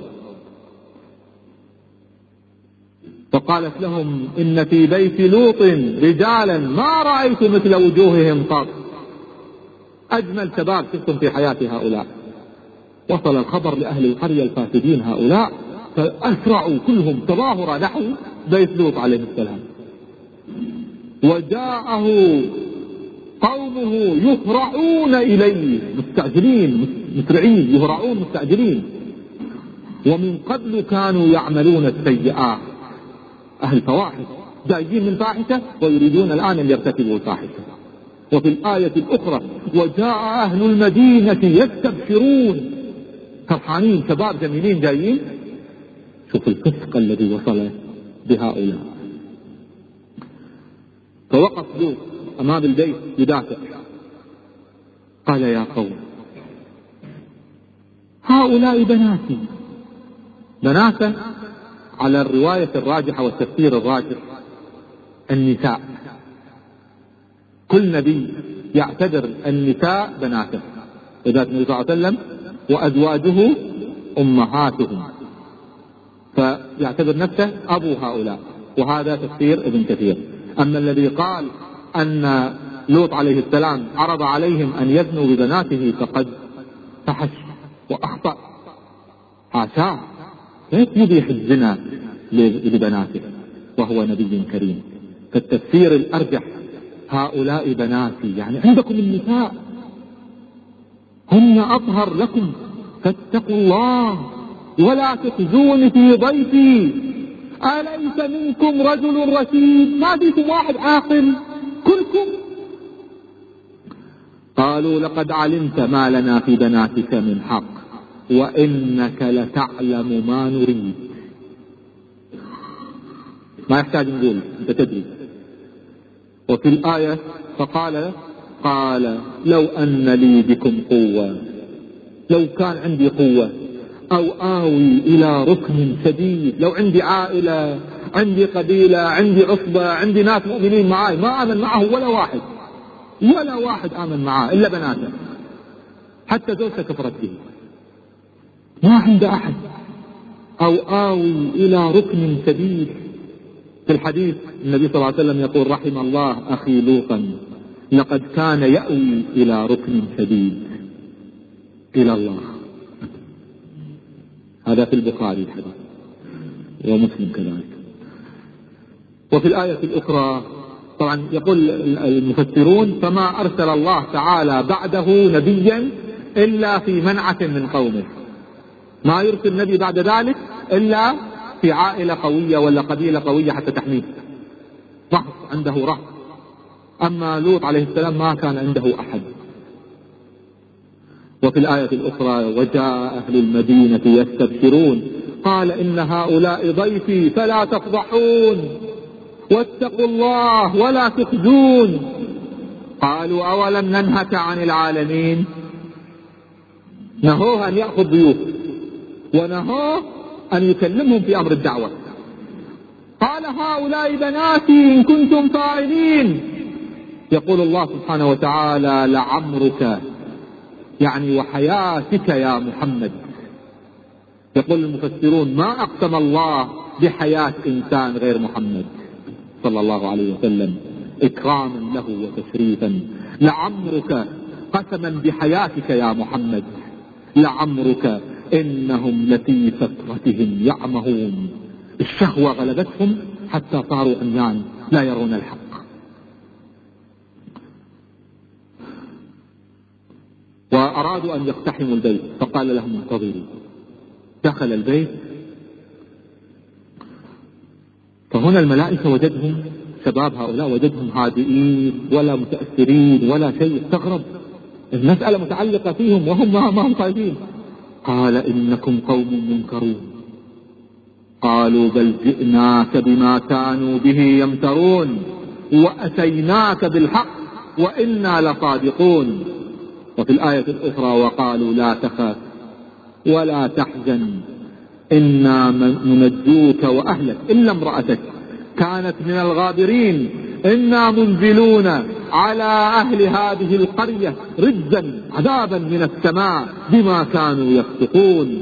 فقالت لهم إن في بيت لوط رجالا ما رأيت مثل وجوههم قط، أجمل شباب شفتم في حياة هؤلاء. وصل الخبر لأهل القرية الفاسدين هؤلاء، فأسرعوا كلهم تظاهرا نحو بيت لوط عليه السلام، وجاءه قومه يهرعون إليه مستعجلين مسرعين، يهرعون مستعجلين. ومن قبل كانوا يعملون السيئات، أهل فواحش جايين من فاحشة ويريدون الآن أن يرتكبوا الفاحشة. وفي الآية الأخرى وجاء أهل المدينة يستبشرون، فرحانين، شباب جميلين جايين. شوف الفسق الذي وصل بهؤلاء. فوقف لوط أمام البيت يدافع، قال يا قوم هؤلاء بناتي. بناته على الرواية الراجحة والتفسير الراجح النساء، كل نبي يعتبر النساء بناته، وذات النبي صلى الله عليه وسلم وأزواجه أمهاتهم، فيعتبر نفسه أبو هؤلاء، وهذا تفسير ابن كثير. أما الذي قال أن لوط عليه السلام عرض عليهم أن يزنوا ببناته فقد فحش وأخطأ، حاشاه، كيف يبيح الزنا لبناته وهو نبي كريم؟ فالتفسير الأرجح هؤلاء بناتي، يعني عندكم النساء هن أطهر لكم، فاتقوا الله ولا تخزون في ضيفي، أليس منكم رجل رشيد؟ ما فيكم واحد عاقل كلكم؟ قالوا لقد علمت ما لنا في بناتك من حق وإنك لتعلم ما نريد. ما يحتاج نقول، أنت تدري. وفي الآية فقال قال لو أن لي بكم قوة، لو كان عندي قوة، أو آوي إلى ركن شديد، لو عندي عائلة، عندي قبيلة، عندي عصبة، عندي ناس مؤمنين معي، ما آمن معه ولا واحد، ولا واحد آمن معه إلا بناته، حتى زوجته كفرت به، ما عنده أحد. أو آوي إلى ركن شديد، في الحديث النبي صلى الله عليه وسلم يقول: رحم الله أخي لوطا لقد كان يأوي إلى ركن شديد إلى الله. هذا في البخاري الحديث ومسلم كذلك. وفي الآية الأخرى طبعا يقول المفسرون: فما أرسل الله تعالى بعده نبيا إلا في منعة من قومه، ما يرسل نبي بعد ذلك إلا في عائلة قوية ولا قبيلة قوية حتى تحميه، رهط عنده رهط. أما لوط عليه السلام ما كان عنده أحد. وفي الآية الأخرى: وجاء أهل المدينة يستبشرون قال إن هؤلاء ضيفي فلا تفضحون واتقوا الله ولا تخزون. قالوا أولم ننهك عن العالمين. نهوه أن يأخذ ضيوف ونهوه أن يكلمهم في أمر الدعوة. قال هؤلاء بناتي إن كنتم فاعلين. يقول الله سبحانه وتعالى: لعمرك، يعني وحياتك يا محمد. يقول المفسرون: ما أقسم الله بحياة إنسان غير محمد صلى الله عليه وسلم إكراما له وتشريفا. لعمرك، قسما بحياتك يا محمد، لعمرك إنهم لفي سكرتهم يعمهون. الشهوة غلبتهم حتى صاروا عميان لا يرون الحق. وأرادوا أن يقتحموا البيت فقال لهم: انتظروا. دخل البيت فهنا الملائكة وجدهم، شباب هؤلاء وجدهم هادئين ولا متأثرين ولا شيء. استغرب، المسألة متعلقة فيهم وهم ما هم خايفين. قال: إنكم قوم منكرون. قالوا: بل جئناك بما كانوا به يمترون وأتيناك بالحق وإنا لصادقون. وفي الآية الأخرى: وقالوا لا تخاف ولا تحزن إنا منجوك وأهلك إلا امرأتك كانت من الغابرين إنا منزلون على أهل هذه القرية رجزا عذابا من السماء بما كانوا يفسقون.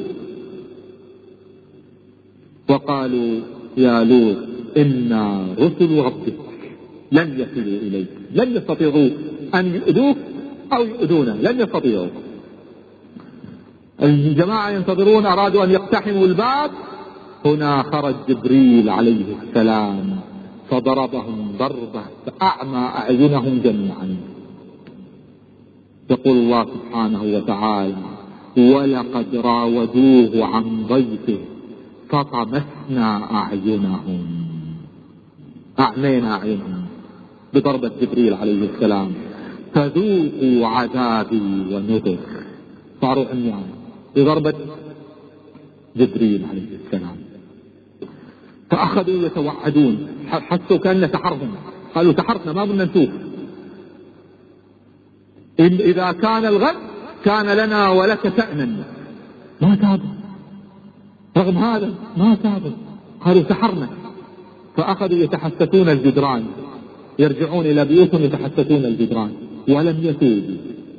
وقالوا: يا لوط إنا رسل ربك لن يصلوا إليك، لن يستطيعوا أن يؤذوك أو يؤذونا، لن يستطيعوا. الجماعة ينتظرون، أرادوا أن يقتحموا الباب. هنا خرج جبريل عليه السلام فضربهم ضربة فأعمى أعينهم جميعا. يقول الله سبحانه وتعالى: ولقد راودوه عن ضيفه فطمسنا أعينهم. أعمينا أعينهم بضربة جبريل عليه السلام. فذوقوا عذابي ونذر. صاروا عميان بضربة جبريل عليه السلام. فأخذوا يتوعدون، حسوا كأن سحرهم. قالوا: سحرتنا ما بدنا نشوف، إن إذا كان الغد كان لنا ولك شأنا. ما تابوا، رغم هذا ما تابوا، قالوا سحرنا. فأخذوا يتحسسون الجدران، يرجعون إلى بيوتهم يتحسسون الجدران ولم يتوبوا.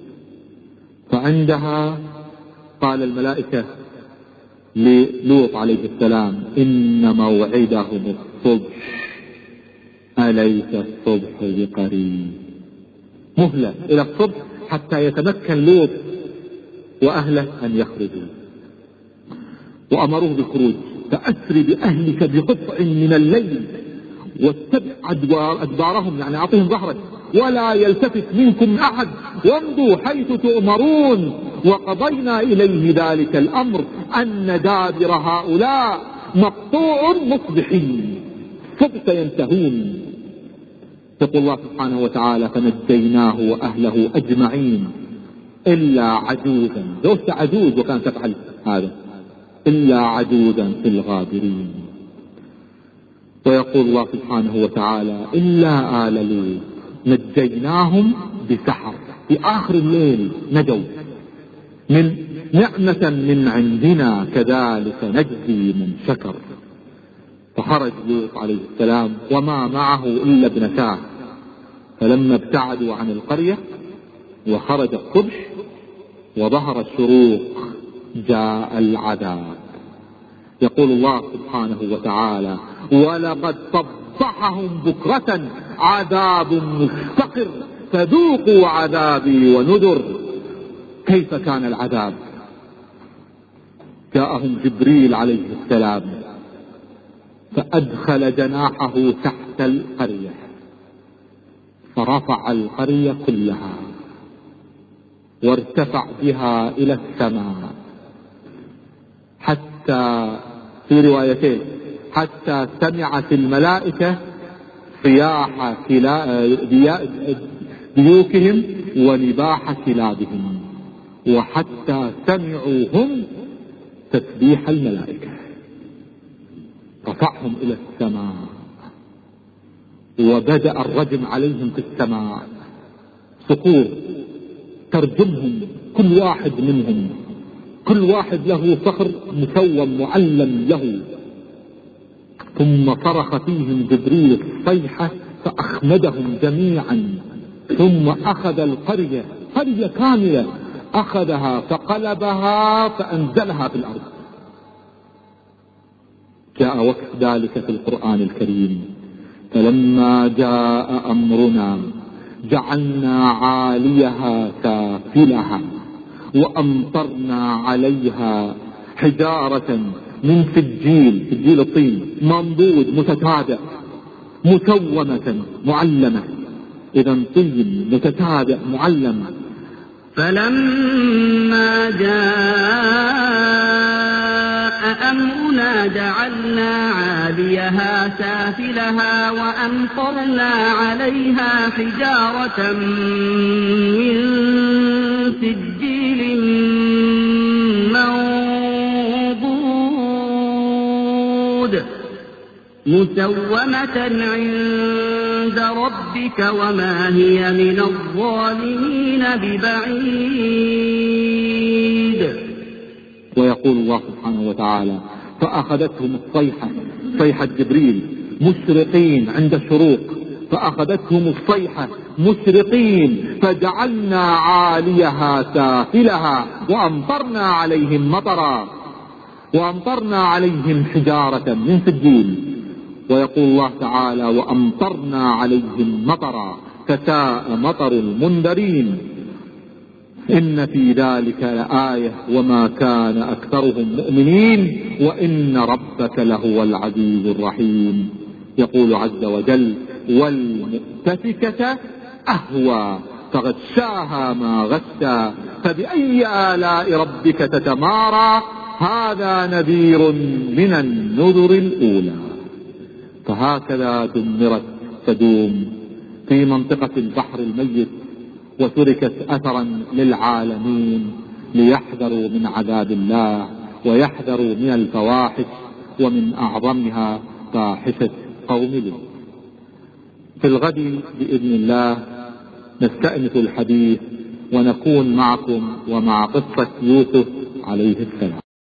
فعندها قال الملائكة للوط عليه السلام: إن موعدهم الصبح أليس الصبح بقريب. مهلة إلى الصبح حتى يتمكن لوط وأهله أن يخرجوا. وأمروه بالخروج: فأسر بأهلك بقطع من الليل واتبع أدبار أدبارهم، يعني أعطيهم ظهرك ولا يلتفت منكم أحد وامضوا حيث تؤمرون. وقضينا إليه ذلك الأمر أن دابر هؤلاء مقطوع مصبحين. صبح ينتهون. يقول الله سبحانه وتعالى: فنجيناه وأهله أجمعين إلا عجوزا. زوجته عجوز وكان تفعل هذا، إلا عجوزا في الغابرين. ويقول الله سبحانه وتعالى: إلا آل لوط نجيناهم بسحر. في آخر الليل نجوا من نعمة من عندنا كذلك نجزي من شكر. فخرج لوط عليه السلام وما معه إلا ابنتاه. فلما ابتعدوا عن القرية وخرج الصبح وظهر الشروق جاء العذاب. يقول الله سبحانه وتعالى: ولقد فصبحهم بكرة عذاب مستقر فذوقوا عذابي ونذر. كيف كان العذاب؟ جاءهم جبريل عليه السلام فأدخل جناحه تحت القرية فرفع القرية كلها وارتفع بها إلى السماء، حتى في روايتين حتى سمعت الملائكة صياح ديوكهم ونباح كلابهم، وحتى سمعوا هم تسبيح الملائكة. رفعهم إلى السماء وبدأ الرجم عليهم في السماء، صقور ترجمهم كل واحد منهم، كل واحد له صخر مسوم معلم له. ثم صرخ فيهم جبريل الصيحة فأخمدهم جميعا، ثم أخذ القرية قرية كاملة أخذها فقلبها فأنزلها في الأرض. جاء وقت ذلك في القرآن الكريم: فلما جاء أمرنا جعلنا عاليها سافلها وأمطرنا عليها حجارة من سجيل، سجيل الطين منضود متتابع مسومة معلمة. إذا طين متتابع معلم. فلما جاء أمرنا جعلنا عاليها سافلها وأمطرنا عليها حجارة من سجيل منضود مسومة عند ربك وما هي من الظالمين ببعيد. ويقول الله سبحانه وتعالى: فأخذتهم الصيحة، صيحة جبريل مشرقين عند الشروق، فأخذتهم الصيحة مشرقين فجعلنا عاليها سافلها وأمطرنا عليهم مطرا وأمطرنا عليهم حجارة من سجيل. ويقول الله تعالى: وأمطرنا عليهم مطرا فساء مطر المنذرين. إن في ذلك لآية وما كان أكثرهم مؤمنين وإن ربك لهو العزيز الرحيم. يقول عز وجل: والمؤتفكة أهوى فغشاها ما غشا فبأي آلاء ربك تتمارى هذا نذير من النذر الأولى. فهكذا دمرت سدوم في منطقة البحر الميت وتركت أثرا للعالمين ليحذروا من عذاب الله ويحذروا من الفواحش، ومن أعظمها فاحشة قوم لوط. في الغد بإذن الله نستأنف الحديث ونكون معكم ومع قصة يوسف عليه السلام.